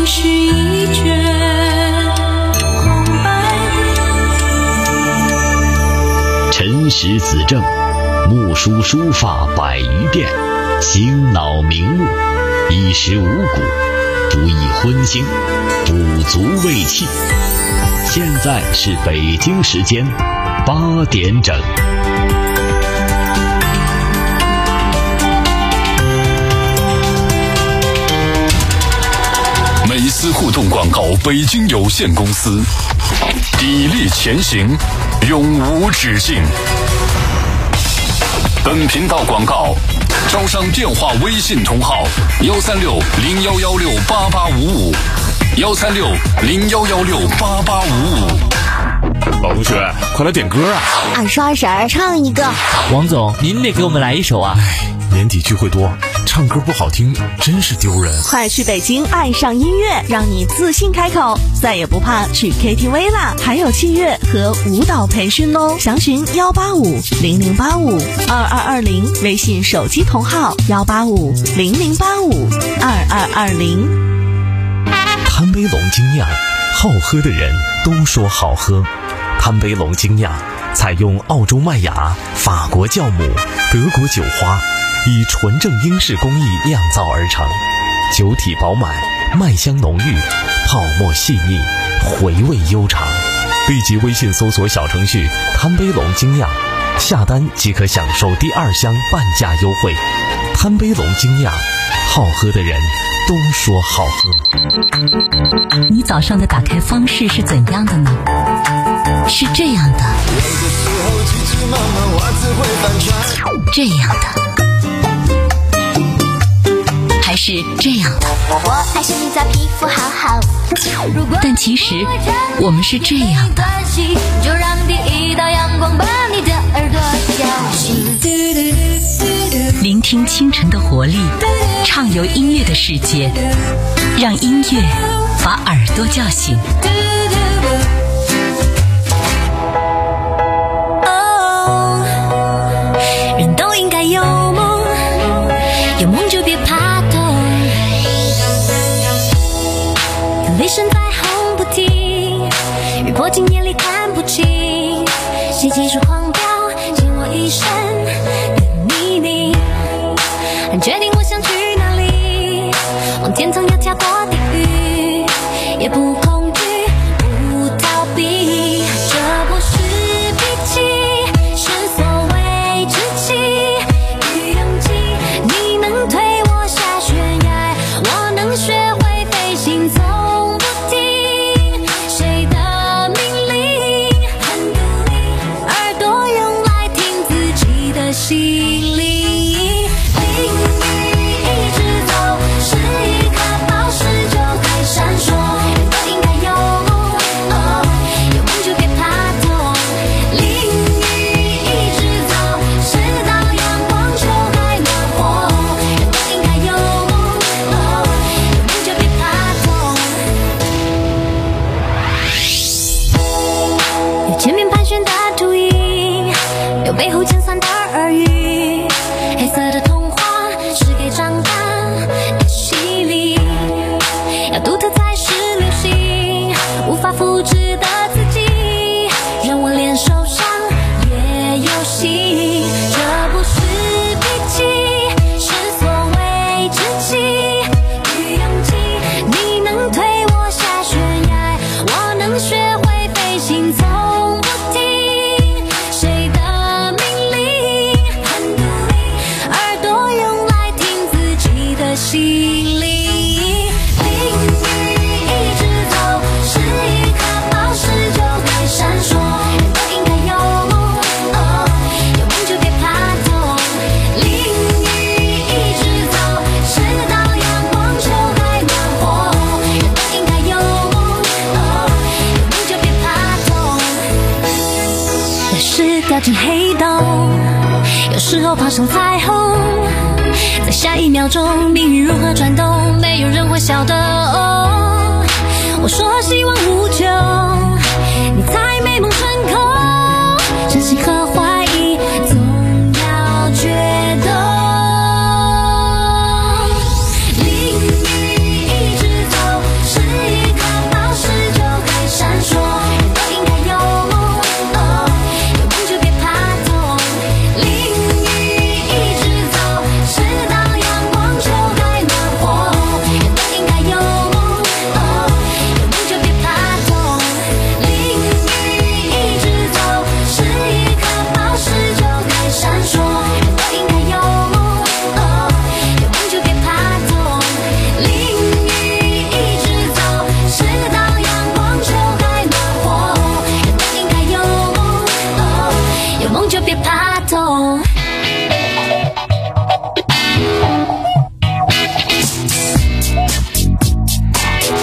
心是一卷空白。 陈实子正，木书书法百余变，醒脑明目，衣食五谷，不易荤腥，补足胃气。现在是北京时间八点整。 美思互动广告北京有限公司，砥砺前行，永无止境。本频道广告招商电话微信同号幺三六零幺幺六八八五五幺三六零幺幺六八八五五。 老同学，快来点歌啊！ 二叔二婶儿唱一个。 王总，您得给我们来一首啊！ 年底聚会多，唱歌不好听真是丢人。 快去北京爱上音乐，让你自信开口，再也不怕去 K T V 啦！还有器乐和舞蹈培训哦，详询幺八五零零八五二二二零，微信手机同号幺八五零零八五二二二零。 贪杯龙精酿，好喝的人都说好喝。贪杯龙精酿采用澳洲麦芽、法国酵母、德国酒花，以纯正英式工艺酿造而成，酒体饱满，麦香浓郁，泡沫细腻，回味悠长。立即微信搜索小程序贪杯龙精酿，下单即可享受第二箱半价优惠。贪杯龙精酿，好喝的人都说好喝。 你早上的打开方式是怎样的呢？是这样的，这样的，还是这样的？ 我爱现在皮肤好好， 但其实我们是这样的。 就让第一道阳光把你的耳朵叫醒， 聆听清晨的活力，畅游音乐的世界，让音乐把耳朵叫醒。 人都应该有梦，有梦就别怕痛。雷声在轰不停，雨泼进眼里看不清，谁技术狂飙，欠我一生的秘密。很决定我想去哪里，往天堂要跳过地狱，也不恐惧，不逃避。这不是脾气，是所谓志气与勇气。你能推我下悬崖，我能学会飞行，从不听谁的命令。很独立，耳朵用来听自己的心灵。淋雨一直走，是一颗宝石就该闪烁。人都应该有梦，哦，有梦就别怕痛。淋雨一直走，直到阳光就该暖和。人都应该有梦，哦，有梦就别怕痛。有前面盘旋的秃鹰，有背后尖酸的耳语，黑色的童话是给长大的洗礼，要独特才是流行，无法复制的自己，让我连受伤也有戏。这不是脾气，是所谓志气与勇气。你能推我下悬崖，我能学会飞行，从不听谁的命令。很独立，耳朵用来听自己的心灵。淋雨一直走，是一颗宝石就该闪烁。人都应该有梦，哦，有梦就别怕痛。淋雨一直走，直到阳光就该暖和。人都应该有梦，哦，有梦就别怕痛。有时掉进黑洞，有时候爬上彩虹，在下一秒钟命运如何转动，没有人会晓得。哦，我说希望无穷，你才美梦成空，真心和怀疑总要决斗。淋雨一直走，是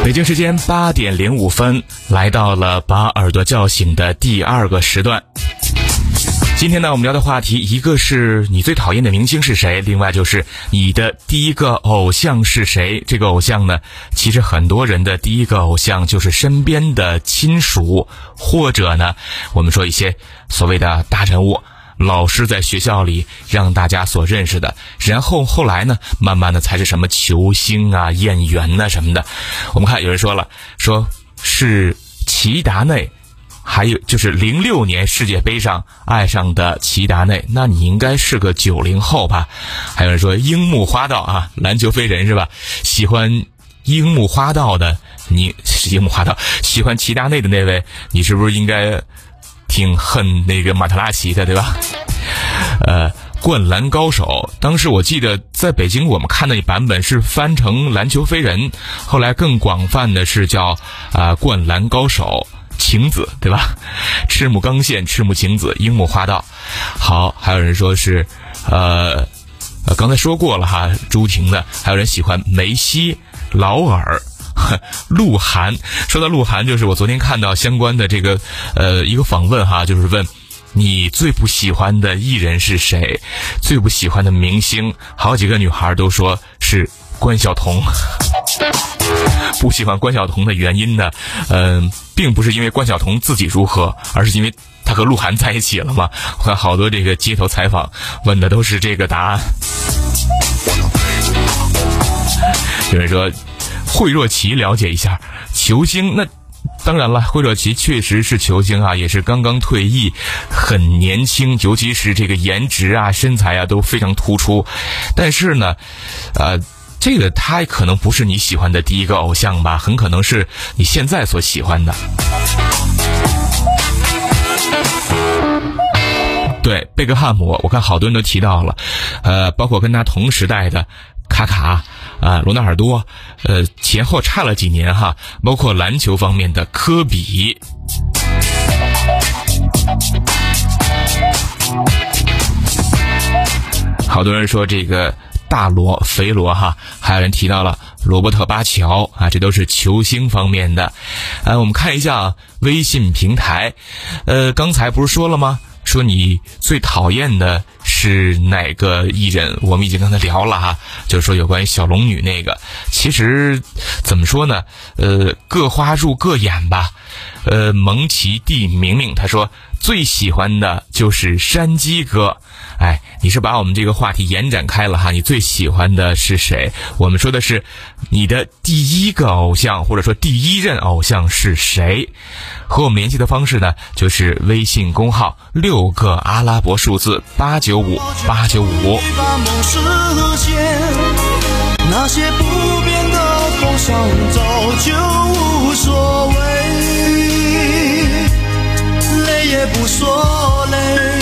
北京时间八点零五分，来到了把耳朵叫醒的第二个时段。今天呢，我们聊的话题，一个是你最讨厌的明星是谁，另外就是你的第一个偶像是谁。这个偶像呢，其实很多人的第一个偶像就是身边的亲属，或者呢，我们说一些所谓的大人物，老师在学校里让大家所认识的，然后后来呢，慢慢的才是什么球星啊、演员呐、啊、什么的。我们看有人说了，说是齐达内。还有就是零六年世界杯上爱上的齐达内，那你应该是个九零后吧？还有人说樱木花道啊，篮球飞人是吧？喜欢樱木花道的你是樱木花道，喜欢齐达内的那位，你是不是应该挺恨那个马特拉齐的，对吧？呃，灌篮高手，当时我记得在北京我们看的一版本是翻成篮球飞人，后来更广泛的是叫啊、呃、灌篮高手。晴子对吧？赤木刚宪、赤木晴子、樱木花道。好，还有人说是呃呃刚才说过了哈，朱婷的，还有人喜欢梅西、劳尔、鹿晗。说到鹿晗，就是我昨天看到相关的这个呃一个访问哈，就是问你最不喜欢的艺人是谁，最不喜欢的明星，好几个女孩都说是关晓彤。不喜欢关晓彤的原因呢，嗯、呃，并不是因为关晓彤自己如何，而是因为她和鹿晗在一起了嘛。我看好多这个街头采访问的都是这个答案。有人说惠若琪了解一下球星，那当然了，惠若琪确实是球星啊，也是刚刚退役，很年轻，尤其是这个颜值啊、身材啊都非常突出。但是呢，呃。这个他可能不是你喜欢的第一个偶像吧，很可能是你现在所喜欢的。对，贝克汉姆，我看好多人都提到了，呃，包括跟他同时代的卡卡啊、呃、罗纳尔多，呃，前后差了几年哈，包括篮球方面的科比。好多人说这个大罗、肥罗哈，还有人提到了罗伯特巴乔啊，这都是球星方面的。呃，我们看一下微信平台，呃，刚才不是说了吗？说你最讨厌的是哪个艺人？我们已经刚才聊了哈，就是说有关于小龙女那个。其实怎么说呢？呃，各花入各眼吧。呃，蒙奇蒂明明他说最喜欢的就是山鸡哥。哎，你是把我们这个话题延展开了哈，你最喜欢的是谁？我们说的是你的第一个偶像，或者说第一任偶像是谁？和我们联系的方式呢，就是微信公号六个阿拉伯数字八九五八九五。 那些不变的风向早就无所谓，累也不说累。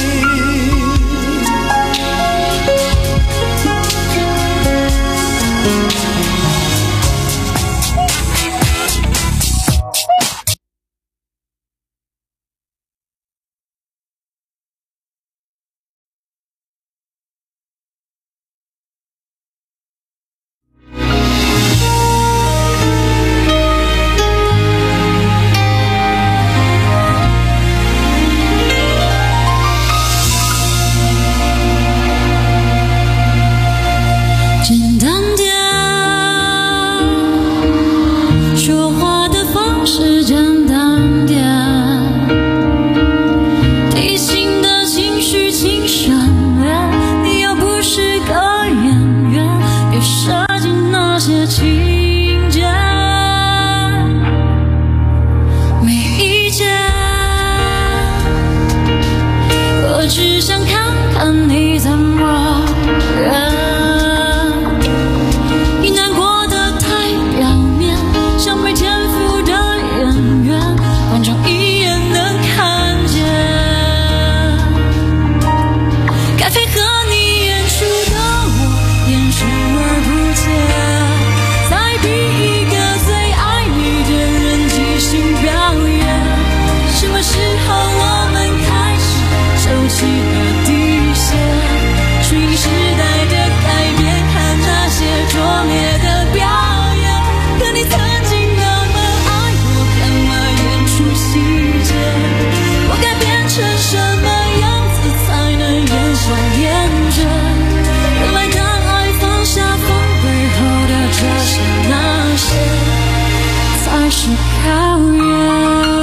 还是考验。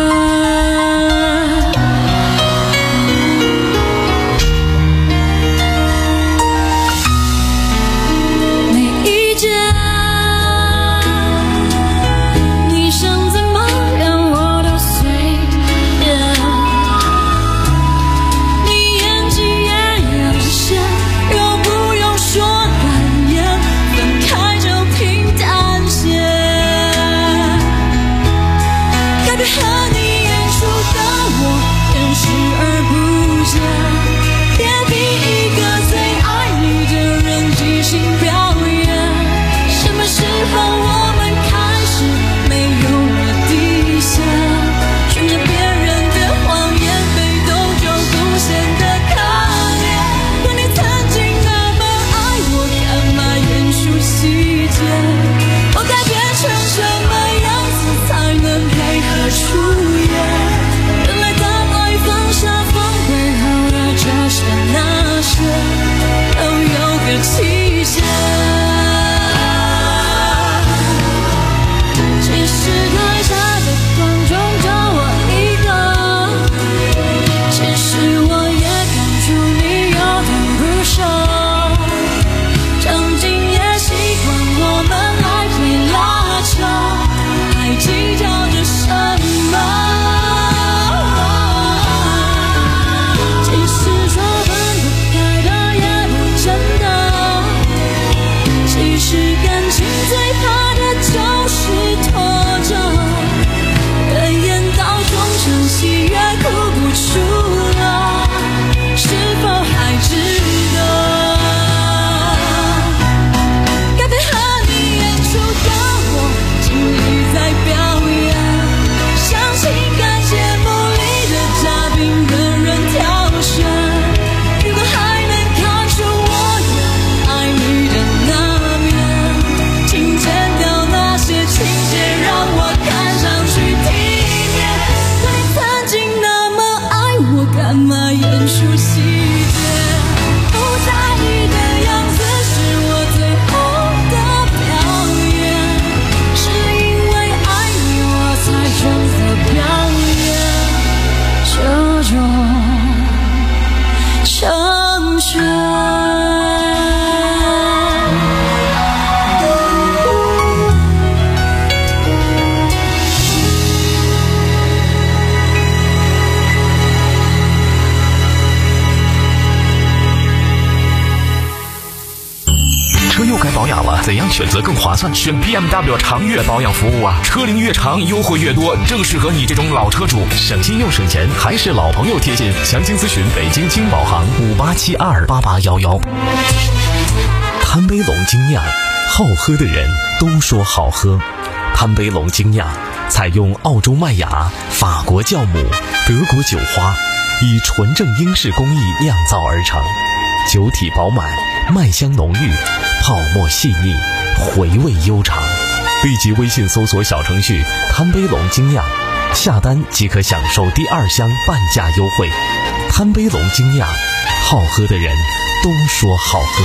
怎样选择更划算？选 B M W 长悦保养服务啊！车龄越长，优惠越多，正适合你这种老车主， 省心又省钱，还是老朋友贴心。详情咨询北京金宝行五八七二八八幺幺。贪杯龙精酿，好喝的人都说好喝。贪杯龙精酿采用澳洲麦芽、法国酵母、德国酒花，以纯正英式工艺酿造而成，酒体饱满，麦香浓郁，泡沫细腻，回味悠长。立即微信搜索小程序贪杯龙精酿，下单即可享受第二箱半价优惠。贪杯龙精酿，好喝的人都说好喝。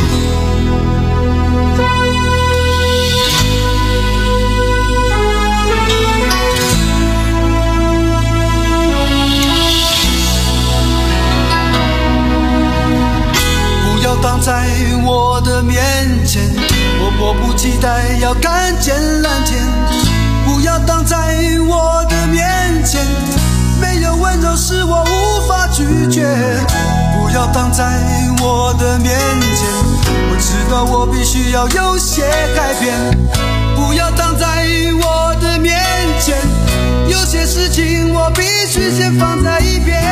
挡在我的面前，我迫不及待要看见蓝天。不要挡在我的面前，没有温柔是我无法拒绝。不要挡在我的面前，我知道我必须要有些改变。不要挡在我的面前，有些事情我必须先放在一边，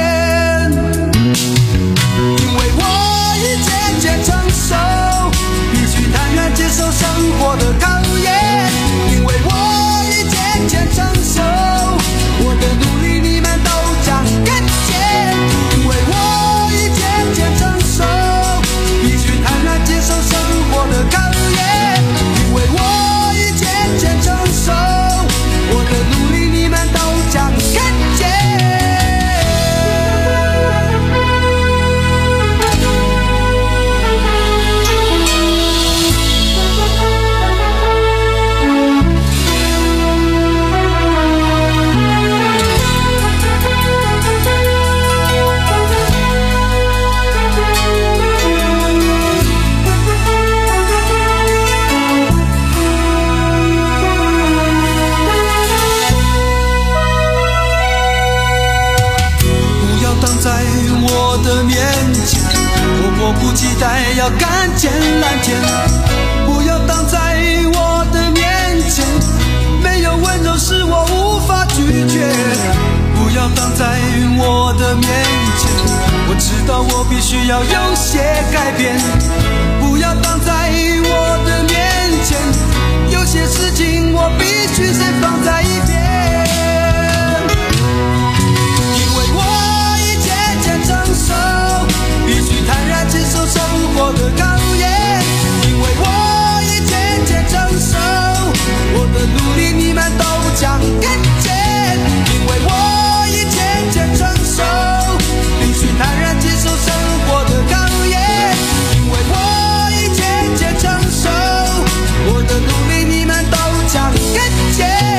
因为我已渐渐成熟，必须坦然接受生活的考验。因为我已渐渐成熟，我的努力你们都将看见。因为我已渐渐成熟，必须坦然接受生活的考验。因为我已渐渐成熟，我的努力你们都将看见。 要敢见蓝天，不要挡在我的面前，没有温柔是我无法拒绝，不要挡在我的面前，我知道我必须要有些改变，不要挡在我的面前，有些事情我必须先放在一边，因为我已渐渐成熟，必须坦然接受生活的考验，因为我已渐渐成熟，我的努力你们都将看见，因为我已渐渐成熟，必须坦然接受生活的考验，因为我已渐渐成熟，我的努力你们都将看见。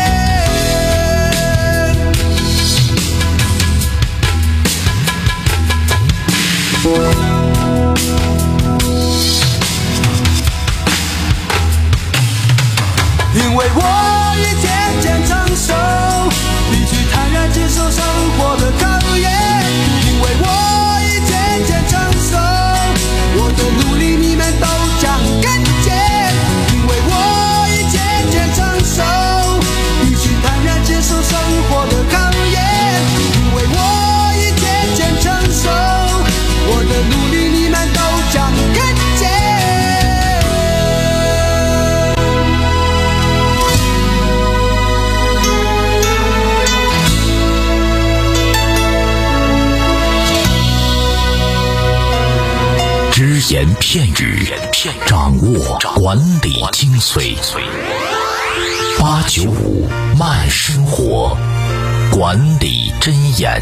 因为我已渐渐成熟，必须坦然接受生活的考验，因为我已渐渐成熟，我的努力你们都将看见，因为我已渐渐成熟，必须坦然接受生活的考验，因为我已渐渐成熟，我的努力你们都将看见。 只言片语，掌握管理精髓。八九五慢生活，管理箴言。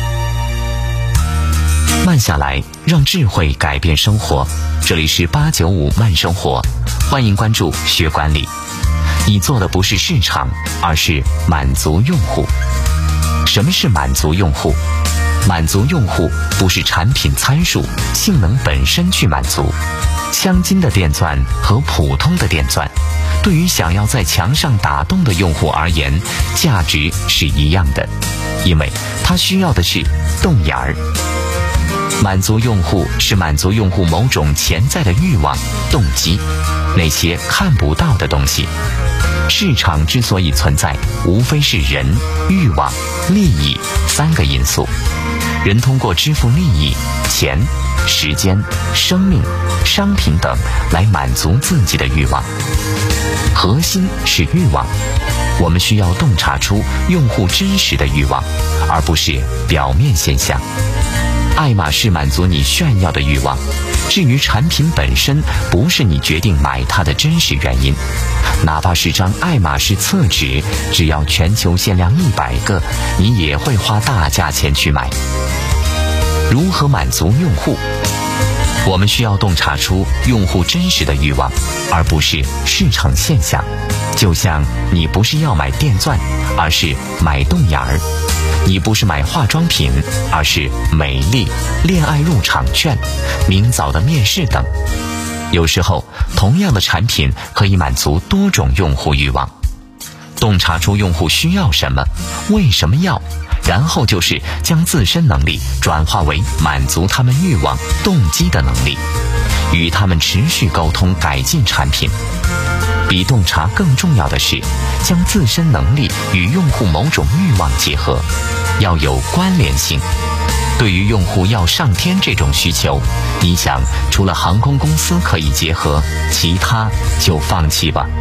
慢下来，让智慧改变生活。这里是八九五慢生活，欢迎关注学管理。你做的不是市场，而是满足用户。什么是满足用户？满足用户不是产品参数、性能本身去满足。镶金的电钻和普通的电钻，对于想要在墙上打洞的用户而言，价值是一样的，因为它需要的是洞眼儿。满足用户是满足用户某种潜在的欲望、动机，那些看不到的东西。市场之所以存在，无非是人、欲望、利益三个因素。人通过支付利益、钱、时间、生命、商品等来满足自己的欲望。核心是欲望，我们需要洞察出用户真实的欲望，而不是表面现象。爱马仕满足你炫耀的欲望，至于产品本身，不是你决定买它的真实原因。哪怕是张爱马仕厕纸，只要全球限量一百个，你也会花大价钱去买。如何满足用户？我们需要洞察出用户真实的欲望，而不是市场现象。就像你不是要买电钻，而是买洞眼儿；你不是买化妆品，而是美丽、恋爱入场券、明早的面试等。有时候，同样的产品可以满足多种用户欲望。洞察出用户需要什么，为什么要，然后就是将自身能力转化为满足他们欲望、动机的能力，与他们持续沟通改进产品。比洞察更重要的是，将自身能力与用户某种欲望结合，要有关联性。对于用户要上天这种需求，你想除了航空公司可以结合，其他就放弃吧。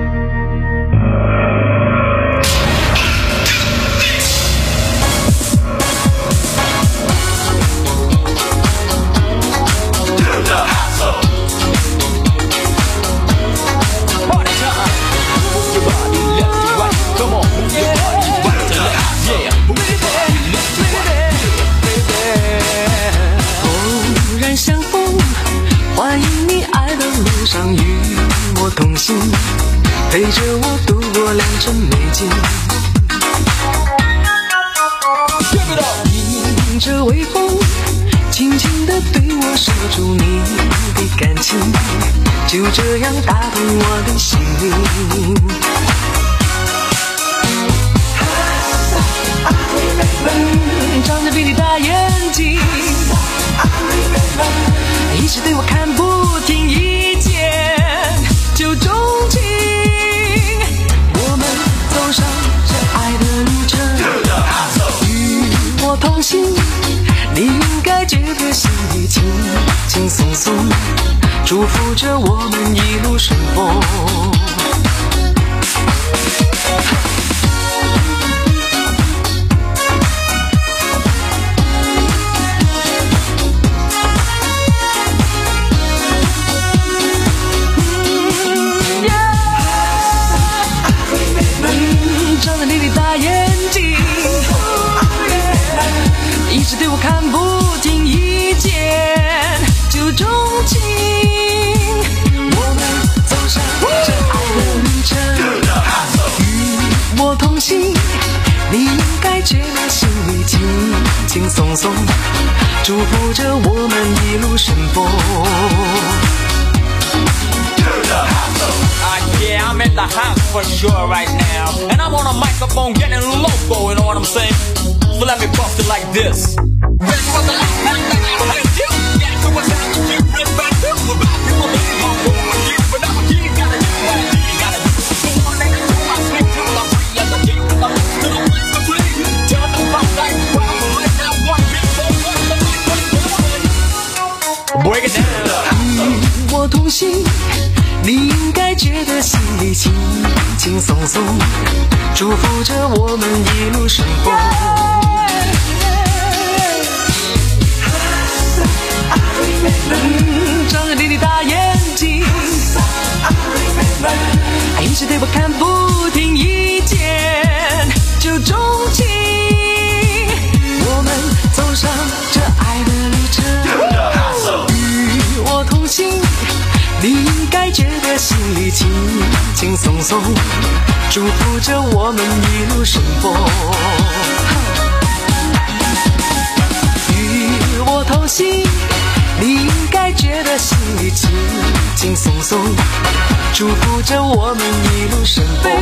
陪着我度过良辰美景，迎着微风，轻轻地对我说出你的感情，就这样打动我的心灵。长着比你大眼睛，一直对我看不祝福着我们一路顺风。 照着你的大眼睛，一直对我看不听一见就钟情。我们走上这爱的旅程，与我同行，你应该觉得心里轻轻松松，祝福着我们一路顺风。 Uh, yeah, I'm at the house for sure right now. And I'm on a microphone getting loco, you know what I'm saying? So let me bust it like this. Ready for the last time that I hate you? Yeah, so what's up with you? Ready for the people make my boy with you. But I'm a kid, gotta do what I did, gotta do. So one day, I sleep till I'm free as a kid. I'm to the place to play. Tell the fuck like you problem like that one big boy. Break it down. 与我同行，你应该觉得心里轻轻松松，祝福着我们一路顺风。照着你的大眼睛，一直对我看不听一见就钟情。我们走上这爱的旅程，与我同行，你应该觉得心里轻轻松松，祝福着我们一路顺风。与我同行，你应该觉得心里轻轻松松，祝福着我们一路顺风。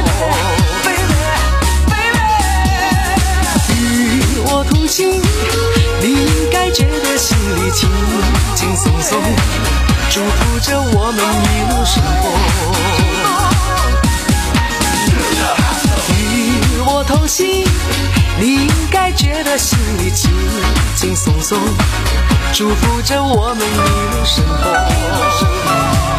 与我同行，你应该觉得心里轻轻松松，祝福着我们一路顺风。与我同行，你应该觉得心里轻轻松松，祝福着我们一路顺风。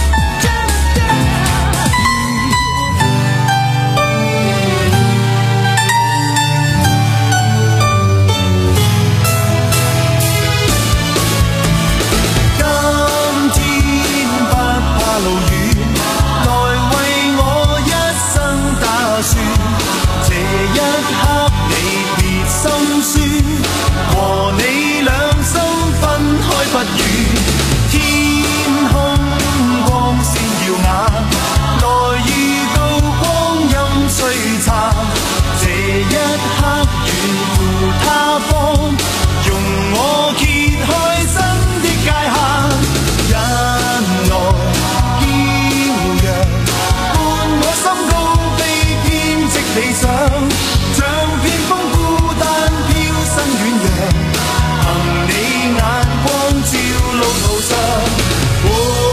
和你兩心分開不遠，天空光線耀眼，來預告光陰璀璨。這一刻遠赴他方，容我揭開新的界限。人來驕陽，伴我心高飛編織理想，像片風孤單飄身遠揚。憑你眼光照路途上，哦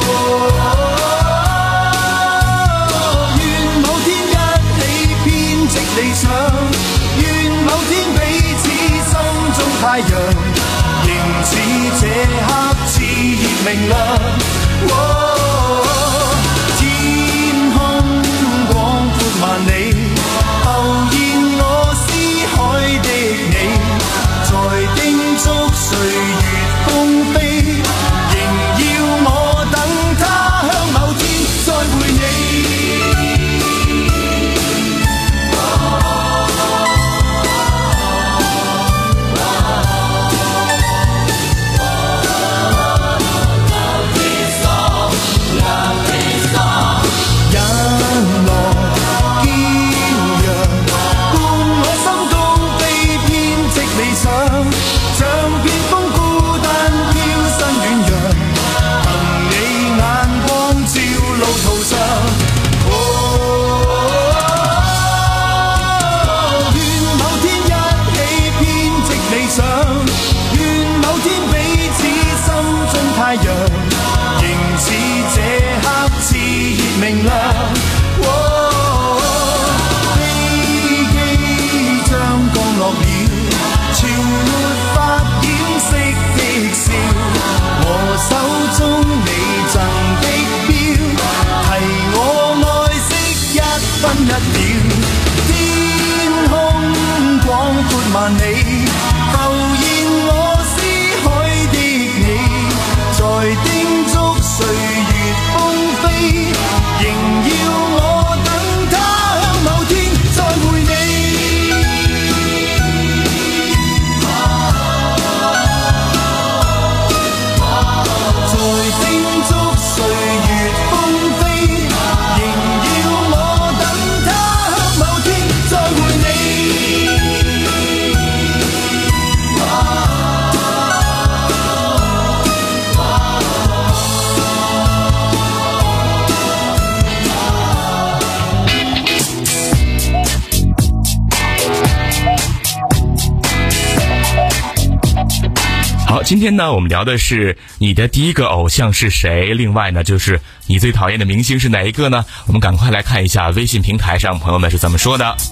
哦、願某天一起編織理想，願某天彼此心中太陽，仍似這刻熾熱明亮。哦哦、天空廣闊萬里，浮現我思海的你。在叮囑歲月風飛，仍要我等他鄉某天再會你。 了，天空廣闊萬里，浮現我思海的你，在叮囑歲月風飛，仍要我等他某天再會你。 好，今天呢我们聊的是你的第一个偶像是谁，另外呢就是你最讨厌的明星是哪一个呢？我们赶快来看一下微信平台上朋友们是怎么说的。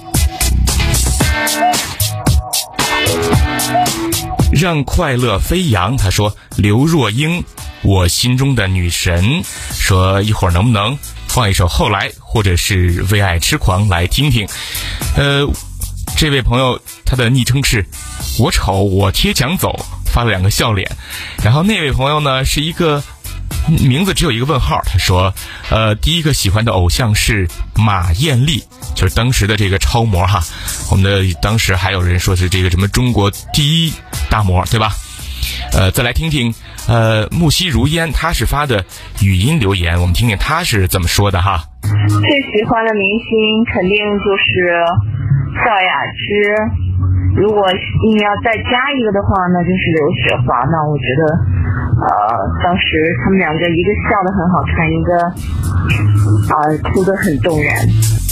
让快乐飞扬，他说刘若英，我心中的女神，说一会儿能不能放一首后来或者是为爱痴狂来听听。呃这位朋友他的昵称是我丑我贴墙走，发了两个笑脸。然后那位朋友呢是一个名字只有一个问号，他说呃第一个喜欢的偶像是马艳丽，就是当时的这个超模哈，我们的当时还有人说是这个什么中国第一大模，对吧？呃再来听听呃木樨如烟，他是发的语音留言，我们听听他是怎么说的哈。 最喜欢的明星肯定就是赵雅芝，如果硬要再加一个的话，那就是刘雪华。那我觉得呃当时他们两个一个笑得很好看，一个啊、呃、哭得很动人。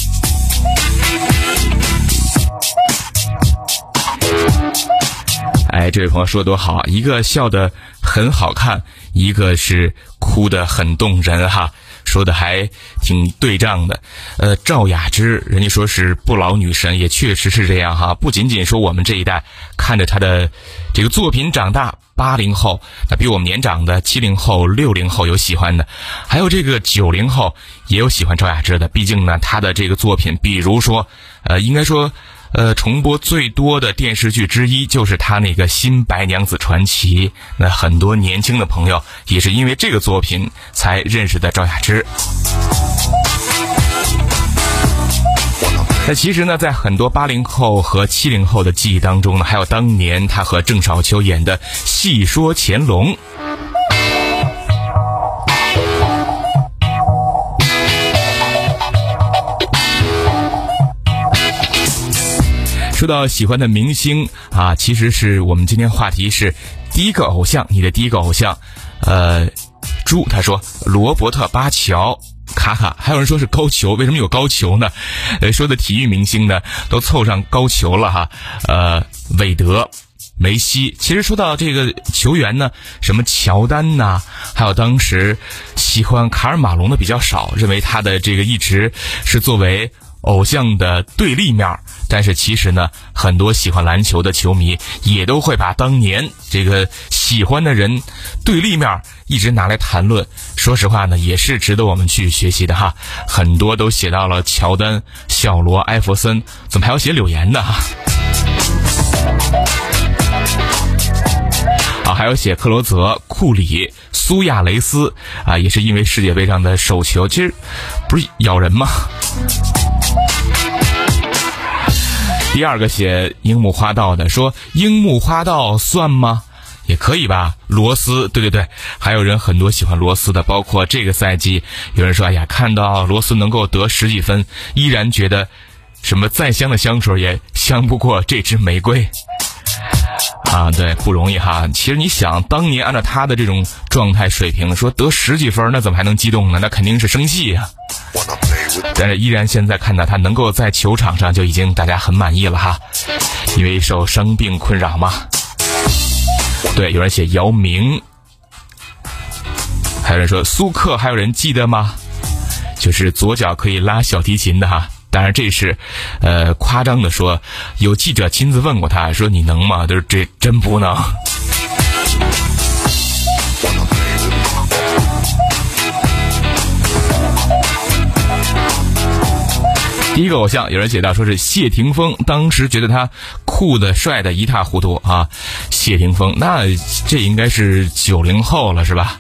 哎，这位朋友说多好，一个笑得很好看，一个是哭得很动人哈，说的还挺对仗的。呃，赵雅芝，人家说是不老女神，也确实是这样哈。不仅仅说我们这一代看着她的这个作品长大，八零后，那比我们年长的七零后、六零后有喜欢的，还有这个九零后也有喜欢赵雅芝的。毕竟呢，她的这个作品，比如说，呃，应该说。呃，重播最多的电视剧之一就是他那个《新白娘子传奇》，那很多年轻的朋友也是因为这个作品才认识的赵雅芝。那其实呢，在很多八零后和七零后的记忆当中呢，还有当年他和郑少秋演的《戏说乾隆》。说到喜欢的明星啊，其实是我们今天话题是第一个偶像，你的第一个偶像，呃，朱他说罗伯特巴乔，卡卡，还有人说是高俅，为什么有高俅呢？呃，说的体育明星呢，都凑上高俅了哈，呃，韦德。梅西，其实说到这个球员呢，什么乔丹呐、啊，还有当时喜欢卡尔马龙的比较少，认为他的这个一直是作为偶像的对立面，但是其实呢，很多喜欢篮球的球迷也都会把当年这个喜欢的人对立面一直拿来谈论。说实话呢，也是值得我们去学习的哈。很多都写到了乔丹、小罗、艾弗森，怎么还要写柳岩呢哈？啊，还有写克罗泽、库里、苏亚雷斯啊，也是因为世界杯上的手球，其实不是咬人吗？第二个写樱木花道的，说樱木花道算吗？也可以吧。罗斯，对对对，还有人很多喜欢罗斯的，包括这个赛季有人说，哎呀，看到罗斯能够得十几分，依然觉得什么再香的香水也香不过这支玫瑰啊，对，不容易哈。其实你想，当年按照他的这种状态水平，说得十几分，那怎么还能激动呢？那肯定是生气呀。但是依然现在看到他能够在球场上，就已经大家很满意了哈，因为受伤病困扰嘛。对，有人写姚明，还有人说苏克，还有人记得吗？就是左脚可以拉小提琴的哈。当然这是呃夸张的说，有记者亲自问过他，说你能吗？就是这真不能。第第一个偶像，有人写到说是谢霆锋，当时觉得他酷的帅的一塌糊涂啊。谢霆锋，那这应该是九零后了是吧？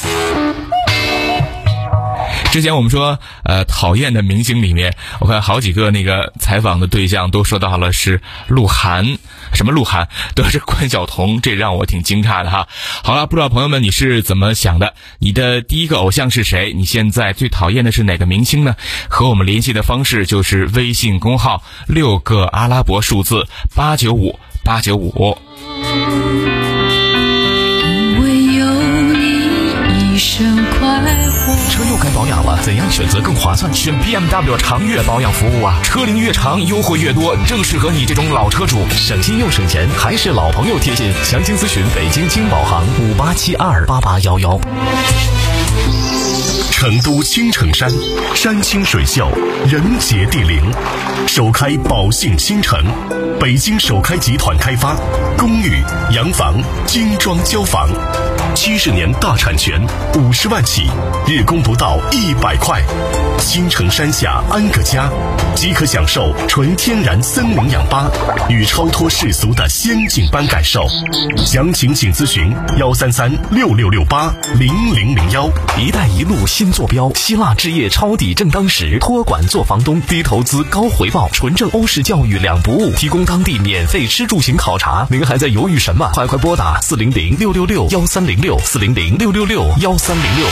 之前我们说呃讨厌的明星里面，我看好几个那个采访的对象都说到了是鹿晗，什么鹿晗都是关晓彤，这让我挺惊诧的哈。好了，不知道朋友们你是怎么想的？你的第一个偶像是谁？你现在最讨厌的是哪个明星呢？和我们联系的方式就是微信公号六个阿拉伯数字八九五八九五。 车又该保养了，怎样选择更划算？选 B M W 长悦保养服务啊！车龄越长，优惠越多，正适合你这种老车主，省心又省钱，还是老朋友贴心。详情咨询北京金宝行五八七二八八幺幺。 成都青城山，山清水秀，人杰地灵，首开宝信新城，北京首开集团开发，公寓、洋房、精装交房，七十年大产权，五十万起，日供不到一百块。青城山下安个家，即可享受纯天然森林氧吧与超脱世俗的仙境般感受。详情请咨询幺三三六六六八零零零幺。 一带一路新坐标，希腊置业抄底正当时，托管做房东，低投资高回报，纯正欧式教育两不误，提供当地免费吃住行考察。您还在犹豫什么？快快拨打四零零六六六幺三零六四零零六六六幺三零六。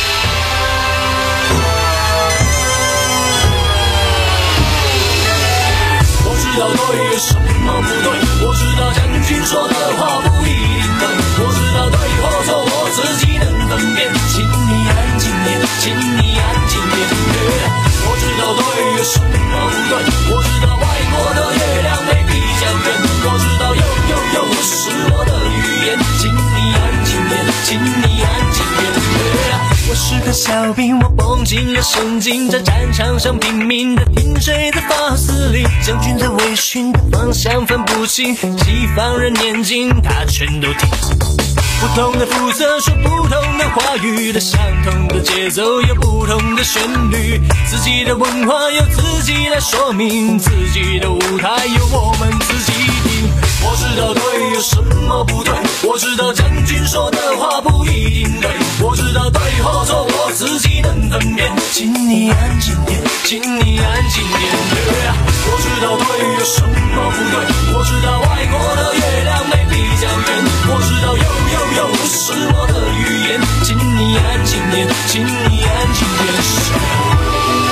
我知道对什么不对，我知道将军说的话不一定对，我知道对或错我自己能分辨，请你安静点，请你安静点。我知道对有什么不对，我知道外国的月亮没比较圆，我知道有有有是我的语言，请你安静点，请你安静点。我是个小兵，我绷紧了神经，在战场上拼命的听谁在发司令，将军在微醺的方向分不清，西方人念经他全都听，不同的肤色说不同的话语，的相同的节奏有不同的旋律，自己的文化由自己来说明，自己的舞台由我们自己定。我知道对有什么不对，我知道将军说的话不一定对，我知道对或错我自己能分辨，请你安静点，请你安静点。我知道对有什么不对，我知道外国的月亮没比较圆，我知道有有有是我的语言，请你安静点，请你安静点。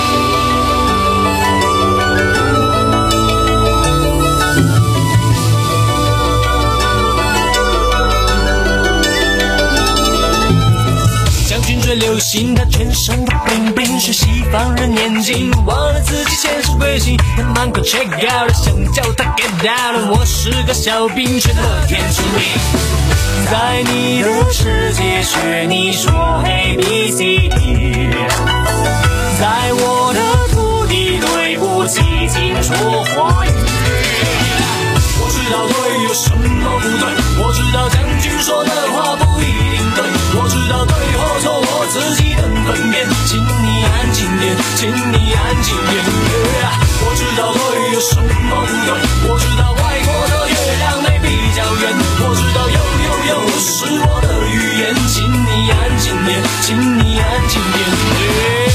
将军最流行，他全身的 bling bling， 学西方人念经，忘了自己现实归心，他满口 check out 了，想叫他 get out 了。我是个小兵，却乐天知命，在你的世界学你说 A B C D， 在我的土地对不起，请说华语。我知道对有什么不对，我知道将军说的话不一定对，我知道对或错我自己能分辨，请你安静点，请你安静点。我知道对有什么不对，我知道外国的月亮没比较圆，我知道有有有是我的语言，请你安静点，请你安静点。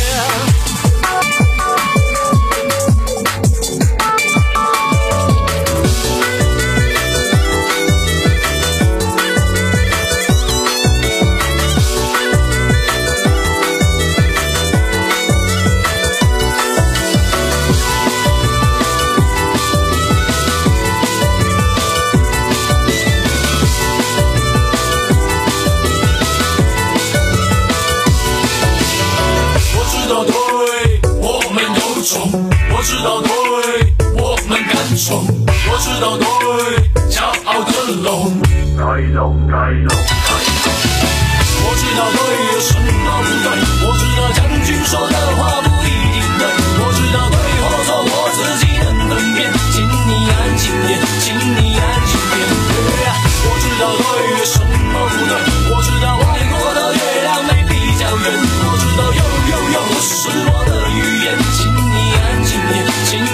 我知道对，我们敢冲，我知道对，骄傲的龙，该龙该龙该龙。我知道对有什么不对，我知道将军说的话不一定对，我知道对或错我自己能分辨，请你安静点，请你安静点。我知道对有什么不对，我知道外国的月亮没比较圆，我知道有有有是我的语言，请你安静点，请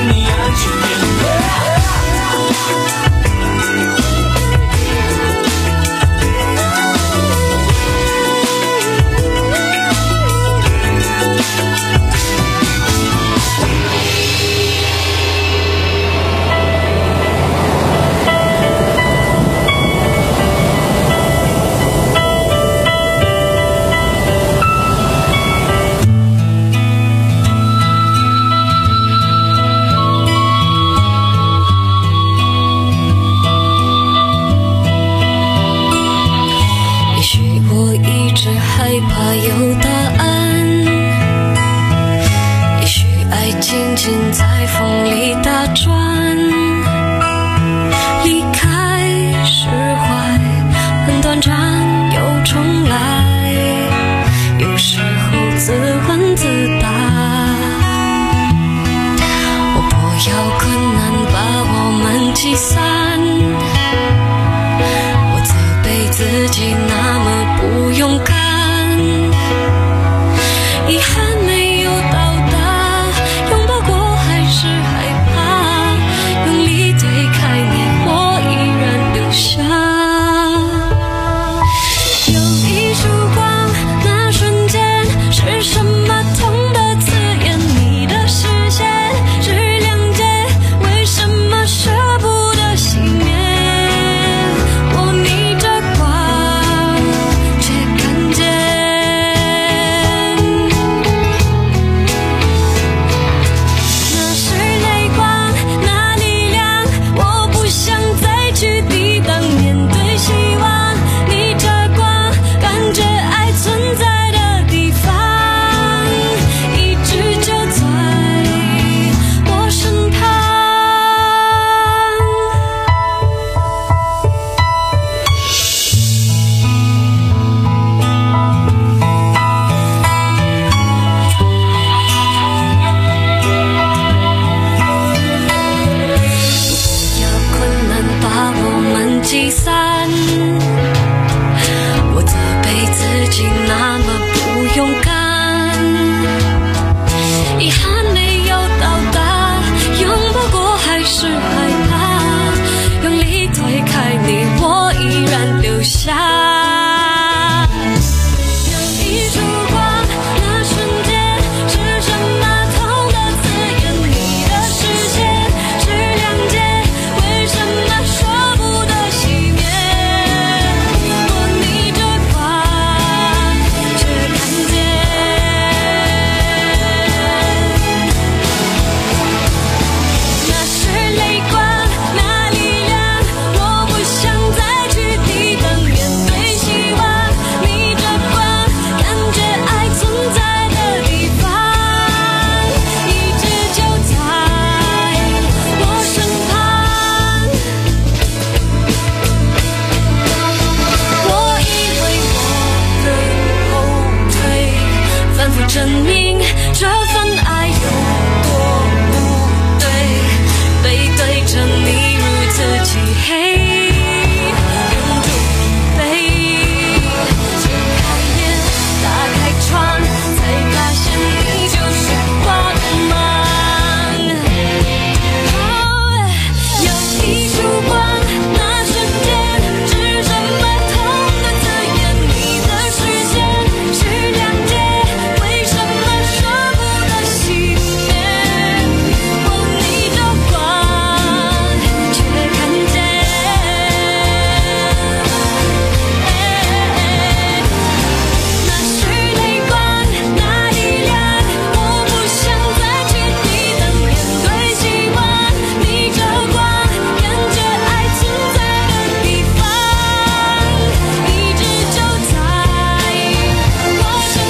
有困难把我们击散，我责备自己那么不勇敢，遗憾没有到达，拥抱过还是害怕，用力推开你我依然留下。有一束光，那瞬间是什么痛的字眼？你的视线是谅解，为什么舍不得熄灭？我逆着光却看见，那是泪光，那力量，我不想再去抵挡，面对希望，逆着光，感觉爱存在的地方，一直就在我身旁。有困难把我们击散，我责备自己那么不勇敢，遗憾没有到达，拥抱过还是害怕，用力推开你我依然留下。有一束光，那瞬间是什么痛的字眼？你的视线是谅解，为什么舍不得熄灭？我逆着光却看见，那是泪光，那力量，我不想再去抵挡，面对希望，逆着光，感觉爱存在的地方，一直就在我身旁。我以为我的后退，反复证明这份爱有多不对，背对着你如此漆黑，拥住疲惫，睁开眼，打开窗，才发现你就是光芒。哦，有一束光，那瞬间是什么痛的字眼？你的视线是谅解，为什么舍不得熄灭？我逆着光却看见，那是泪光，那力量，我不想再去抵挡，面对希望，逆着光，感觉爱存在的地方，一直就在我身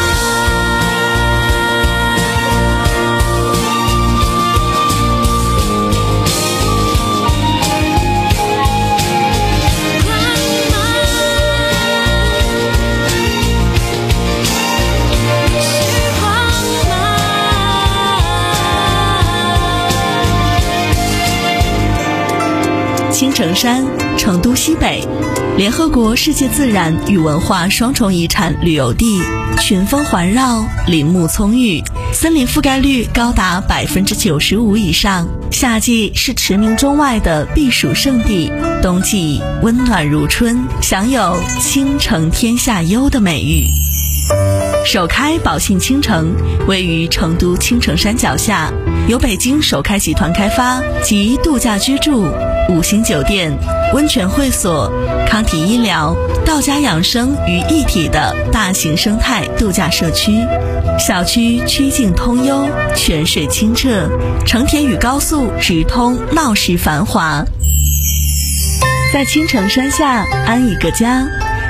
青城山，成都西北，联合国世界自然与文化双重遗产旅游地，群峰环绕，林木葱郁，森林覆盖率高达百分之九十五以上。夏季是驰名中外的避暑胜地，冬季温暖如春，享有倾城天下优的美誉。首开宝信倾城位于成都青城山脚下，由北京首开集团开发，集度假居住、五星酒店、温泉会所、康体医疗、道家养生于一体的大型生态度假社区。小区曲径通幽，泉水清澈，成田与高速直通，闹市繁华。在青城山下安一个家，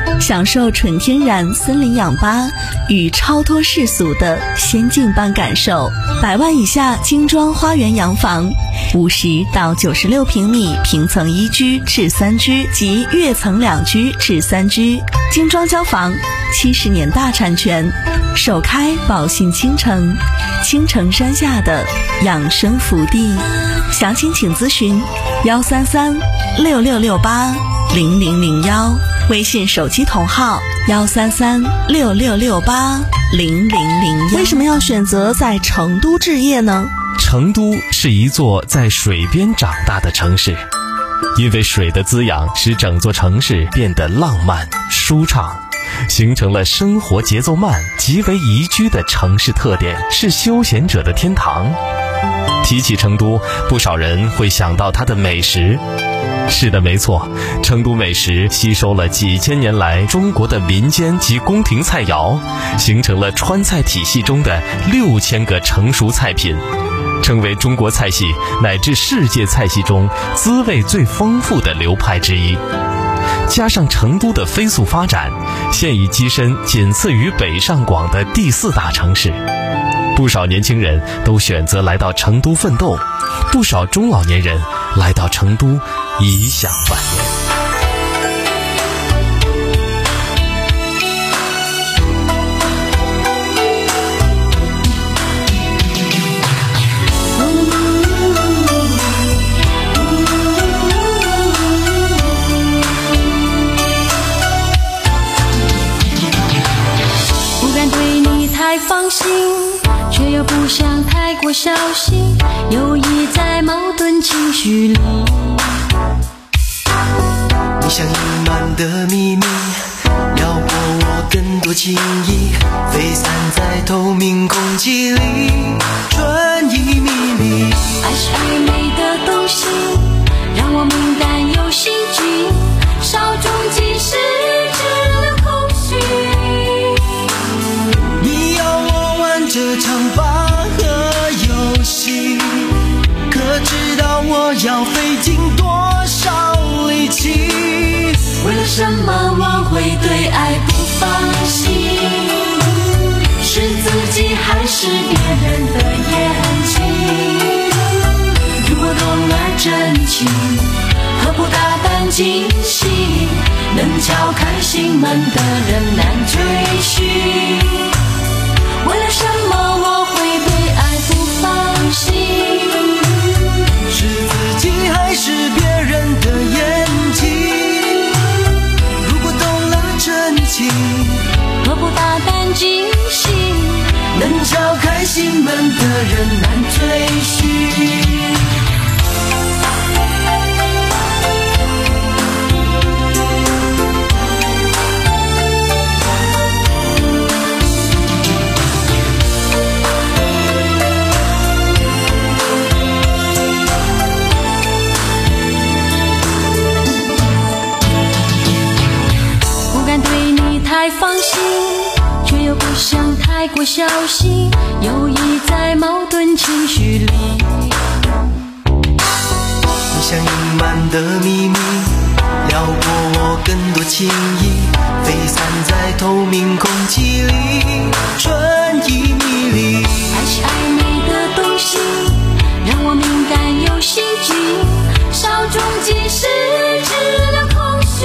享受纯天然森林氧吧与超脱世俗的仙境般感受。百万以下精装花园洋房，五十到九十六平米平层一居至三居及跃层两居至三居，精装交房，七十年大产权，首开宝信倾城，倾城山下的养生福地。详情请咨询幺三三六六六八零零零幺，微信手机同号幺三三六六六八零零零幺。为什么要选择在成都置业呢？ 成都是一座在水边长大的城市，因为水的滋养使整座城市变得浪漫舒畅，形成了生活节奏慢、极为宜居的城市特点，是休闲者的天堂。提起成都，不少人会想到它的美食。是的，没错，成都美食吸收了几千年来中国的民间及宫廷菜肴，形成了川菜体系中的六千个成熟菜品，成为中国菜系乃至世界菜系中滋味最丰富的流派之一。加上成都的飞速发展，现已跻身仅次于北上广的第四大城市。不少年轻人都选择来到成都奋斗，不少中老年人来到成都颐享晚年。 太放心，却又不想太过小心，犹疑在矛盾情绪里。 你像隐瞒的秘密，撩拨我更多情意，飞散在透明空气里，春意迷离。 爱是暧昧的东西，让我敏感又心悸，稍纵即逝，只留空虚。 这场拔河游戏，可知道我要费尽多少力气？ 为了什么我会对爱不放心？是自己还是别人的眼睛？如果懂了真情，何不大胆惊喜？能敲开心门的人难追寻。为了什么我会对爱不放心？ 是自己还是别人的眼睛？如果懂了真情， 何不大胆惊喜？ 能敲开心门的人难追寻。 太放心，却又不想太过小心，犹疑在矛盾情绪里。 你像隐瞒的秘密，撩拨我更多情意，飞散在透明空气里，春意迷离。 爱是暧昧的东西，让我敏感又心悸，稍纵即逝，只留空虚。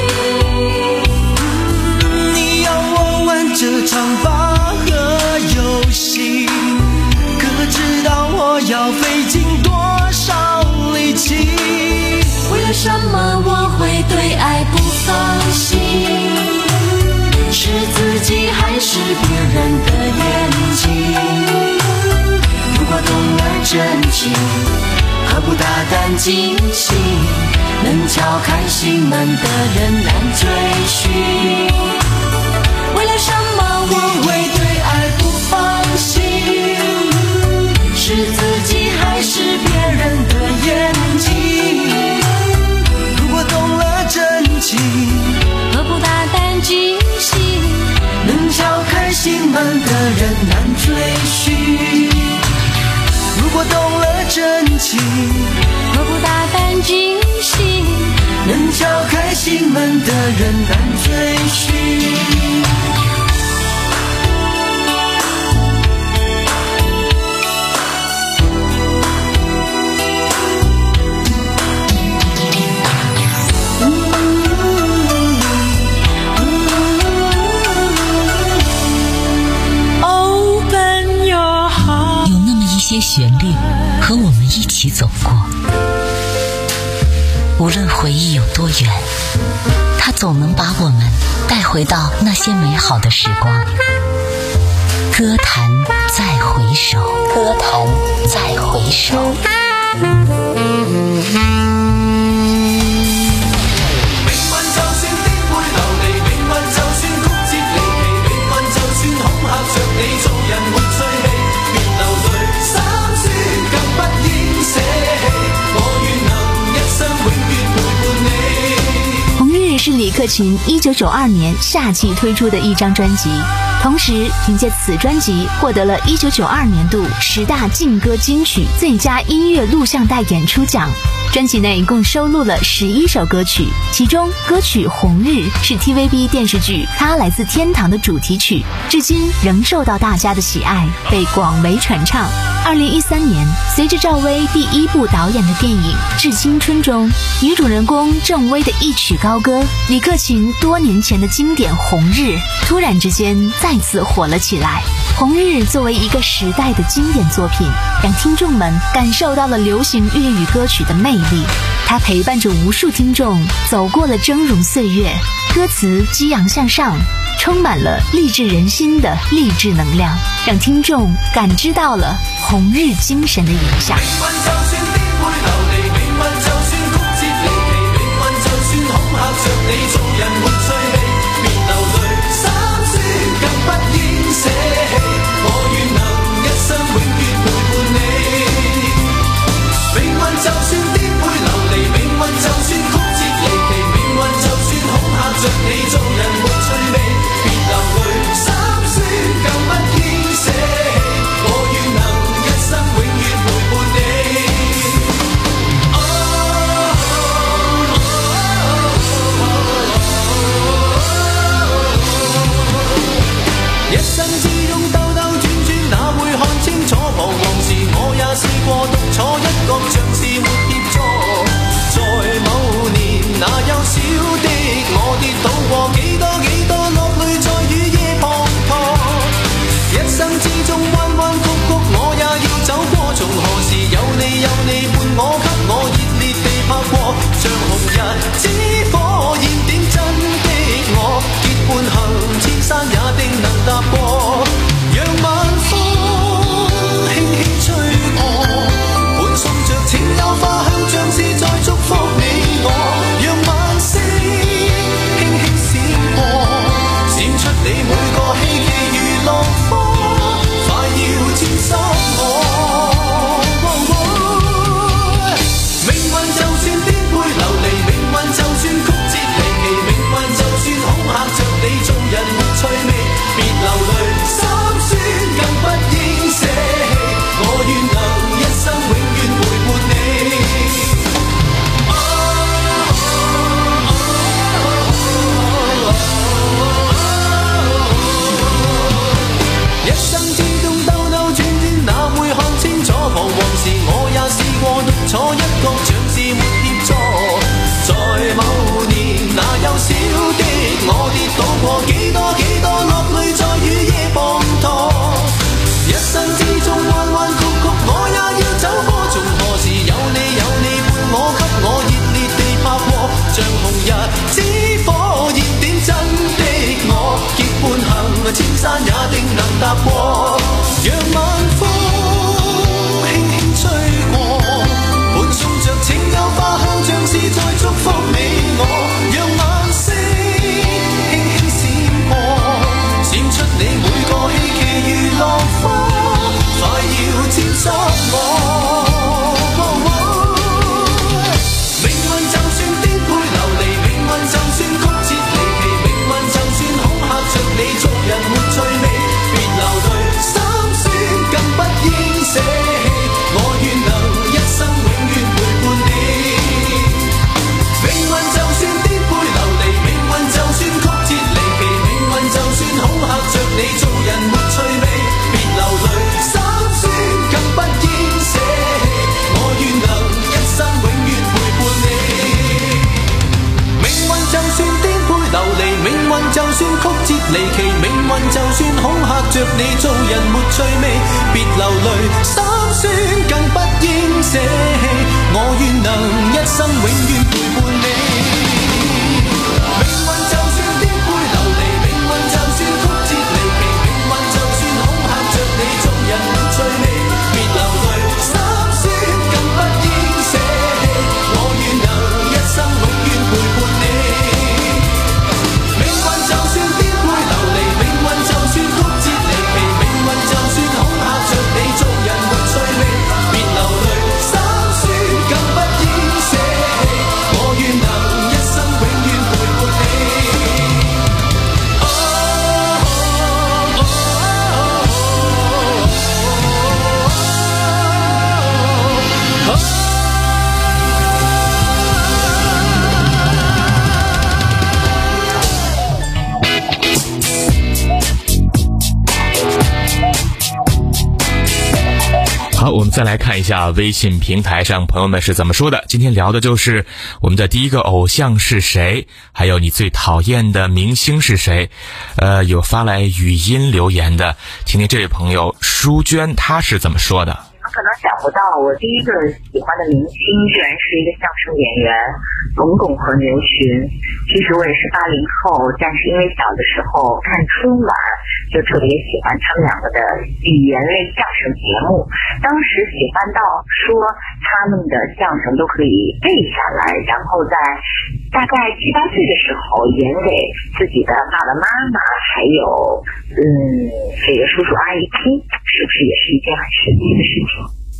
这场拔河游戏，可知道我要费尽多少力气？ 为了什么我会对爱不放心？是自己还是别人的眼睛？如果懂了真情，何不大胆惊喜？能敲开心门的人难追寻。为了什么我会对爱不放心？是自己还是别人的眼睛？ 如果懂了真情， 何不大胆惊喜？ 能敲开心门的人难追寻。如果懂了真情， 何不大胆惊喜？ 能敲开心门的人难追寻。 旋律和我们一起走过。无论回忆有多远，它总能把我们带回到那些美好的时光。歌坛再回首，歌坛再回首。 是李克勤一九九二年夏季推出的一张专辑，同时凭借此专辑获得了一九九二年度十大劲歌金曲最佳音乐录像带演出奖。专辑内共收录了十一首歌曲，其中歌曲《红日》是 T V B 电视剧《他来自天堂》的主题曲，至今仍受到大家的喜爱，被广为传唱。二零一三年，随着赵薇第一部导演的电影《致青春》中女主人公郑薇的一曲高歌，李克勤多年前的经典《红日》突然之间再次火了起来。《红日》作为一个时代的经典作品，让听众们感受到了流行粤语歌曲的魅力。它陪伴着无数听众走过了峥嵘岁月，歌词激昂向上，充满了励志人心的励志能量，让听众感知到了红日精神的影响。 着你做人沒趣味，別流淚，心酸酸更不應捨棄，我願能一生永遠陪伴你。命運就算顛沛流離，命運就算曲折離奇，命運就算恐嚇着你，做人沒趣味，別流淚，心酸更不應捨棄，我願能一生永遠陪伴你。命運就算顛沛流離，命運就算曲折離奇，命運就算恐嚇着你，做人沒趣味，別流淚，心酸更不應捨棄，我願能一生永遠陪伴你。 好，我们再来看一下微信平台上朋友们是怎么说的。今天聊的就是我们的第一个偶像是谁，还有你最讨厌的明星是谁。呃，有发来语音留言的，听听这位朋友舒娟她是怎么说的。 可能想不到我第一个喜欢的明星居然是一个相声演员冯巩和牛群。其实我也是八零后，但是因为小的时候看春晚就特别喜欢他们两个的语言类相声节目，当时喜欢到说他们的相声都可以背下来，然后在大概七八岁的时候演给自己的爸爸妈妈还有嗯这个叔叔阿姨听，是不是也是一件很神奇的事情？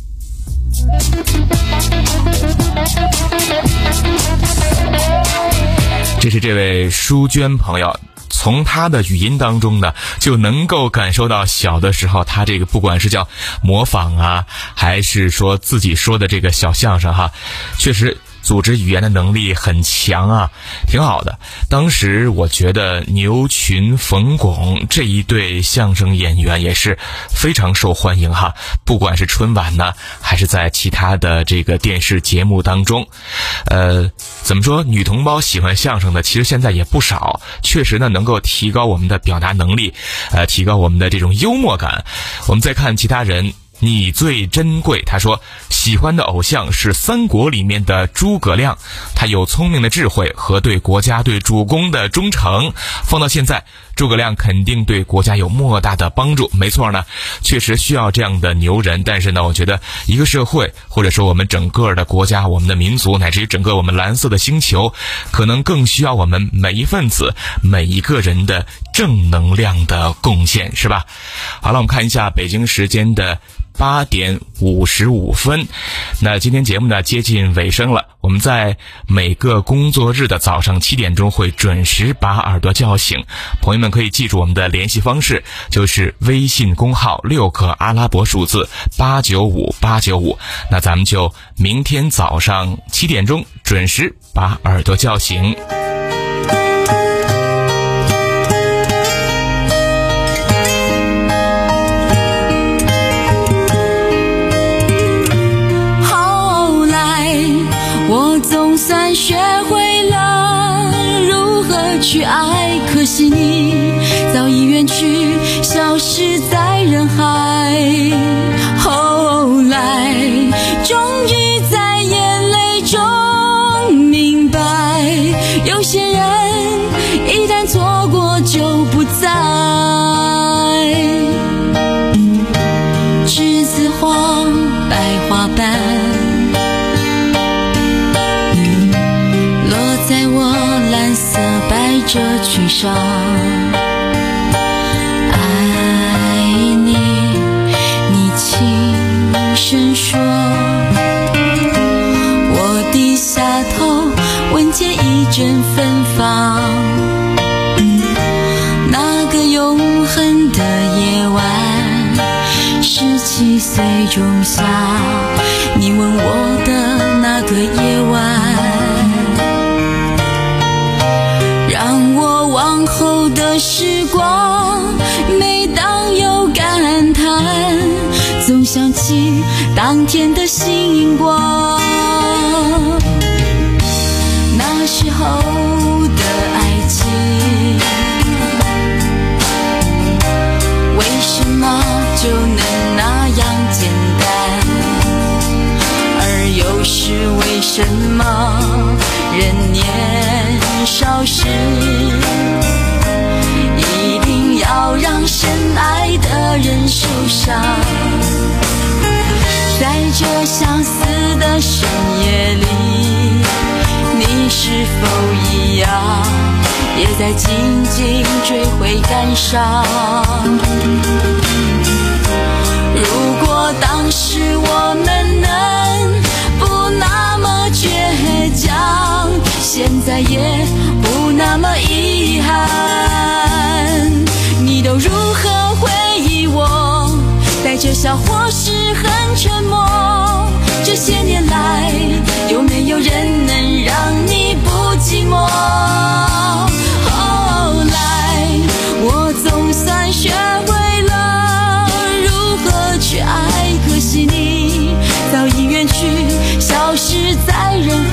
这是这位舒娟朋友，从她的语音当中呢，就能够感受到小的时候她这个不管是叫模仿啊，还是说自己说的这个小相声哈，确实组织语言的能力很强啊，挺好的。当时我觉得牛群、冯巩这一对相声演员也是非常受欢迎哈，不管是春晚呢，还是在其他的这个电视节目当中。呃，怎么说，女同胞喜欢相声的其实现在也不少，确实呢能够提高我们的表达能力，呃，提高我们的这种幽默感。我们再看其他人。你最珍贵，他说喜欢的偶像是三国里面的诸葛亮，他有聪明的智慧和对国家对主公的忠诚，放到现在诸葛亮肯定对国家有莫大的帮助。没错呢，确实需要这样的牛人，但是呢我觉得一个社会或者说我们整个的国家，我们的民族乃至于整个我们蓝色的星球，可能更需要我们每一份子每一个人的正能量的贡献，是吧？好了，我们看一下北京时间的八点五十五分，那今天节目呢接近尾声了。我们在每个工作日的早上七点钟会准时把耳朵叫醒，朋友们可以记住我们的联系方式，就是微信公号六个阿拉伯数字八九五八九五。那咱们就明天早上七点钟准时把耳朵叫醒。 总算学会了如何去爱，可惜你早已远去，消失在人海。后来终于在眼泪中明白，有些人一旦错过就不在。栀子花白花瓣在我蓝色百褶裙上，爱你，你轻声说，我低下头，闻见一阵芬芳。那个永恒的夜晚，十七岁仲夏，你吻我的那个夜晚，让我往后的时光，每当有感叹，总想起当天的星光。那时候的爱情，为什么就能那样简单？ 什么人年少时一定要让深爱的人受伤？在这相思的深夜里，你是否一样也在静静追悔感伤？如果当时我们能不那么倔强，现在也不那么遗憾，你都如何回忆我？带着笑或是很沉默，这些年来有没有人能让你不寂寞？后来我总算学会了如何去爱，可惜你早已远去，消失在人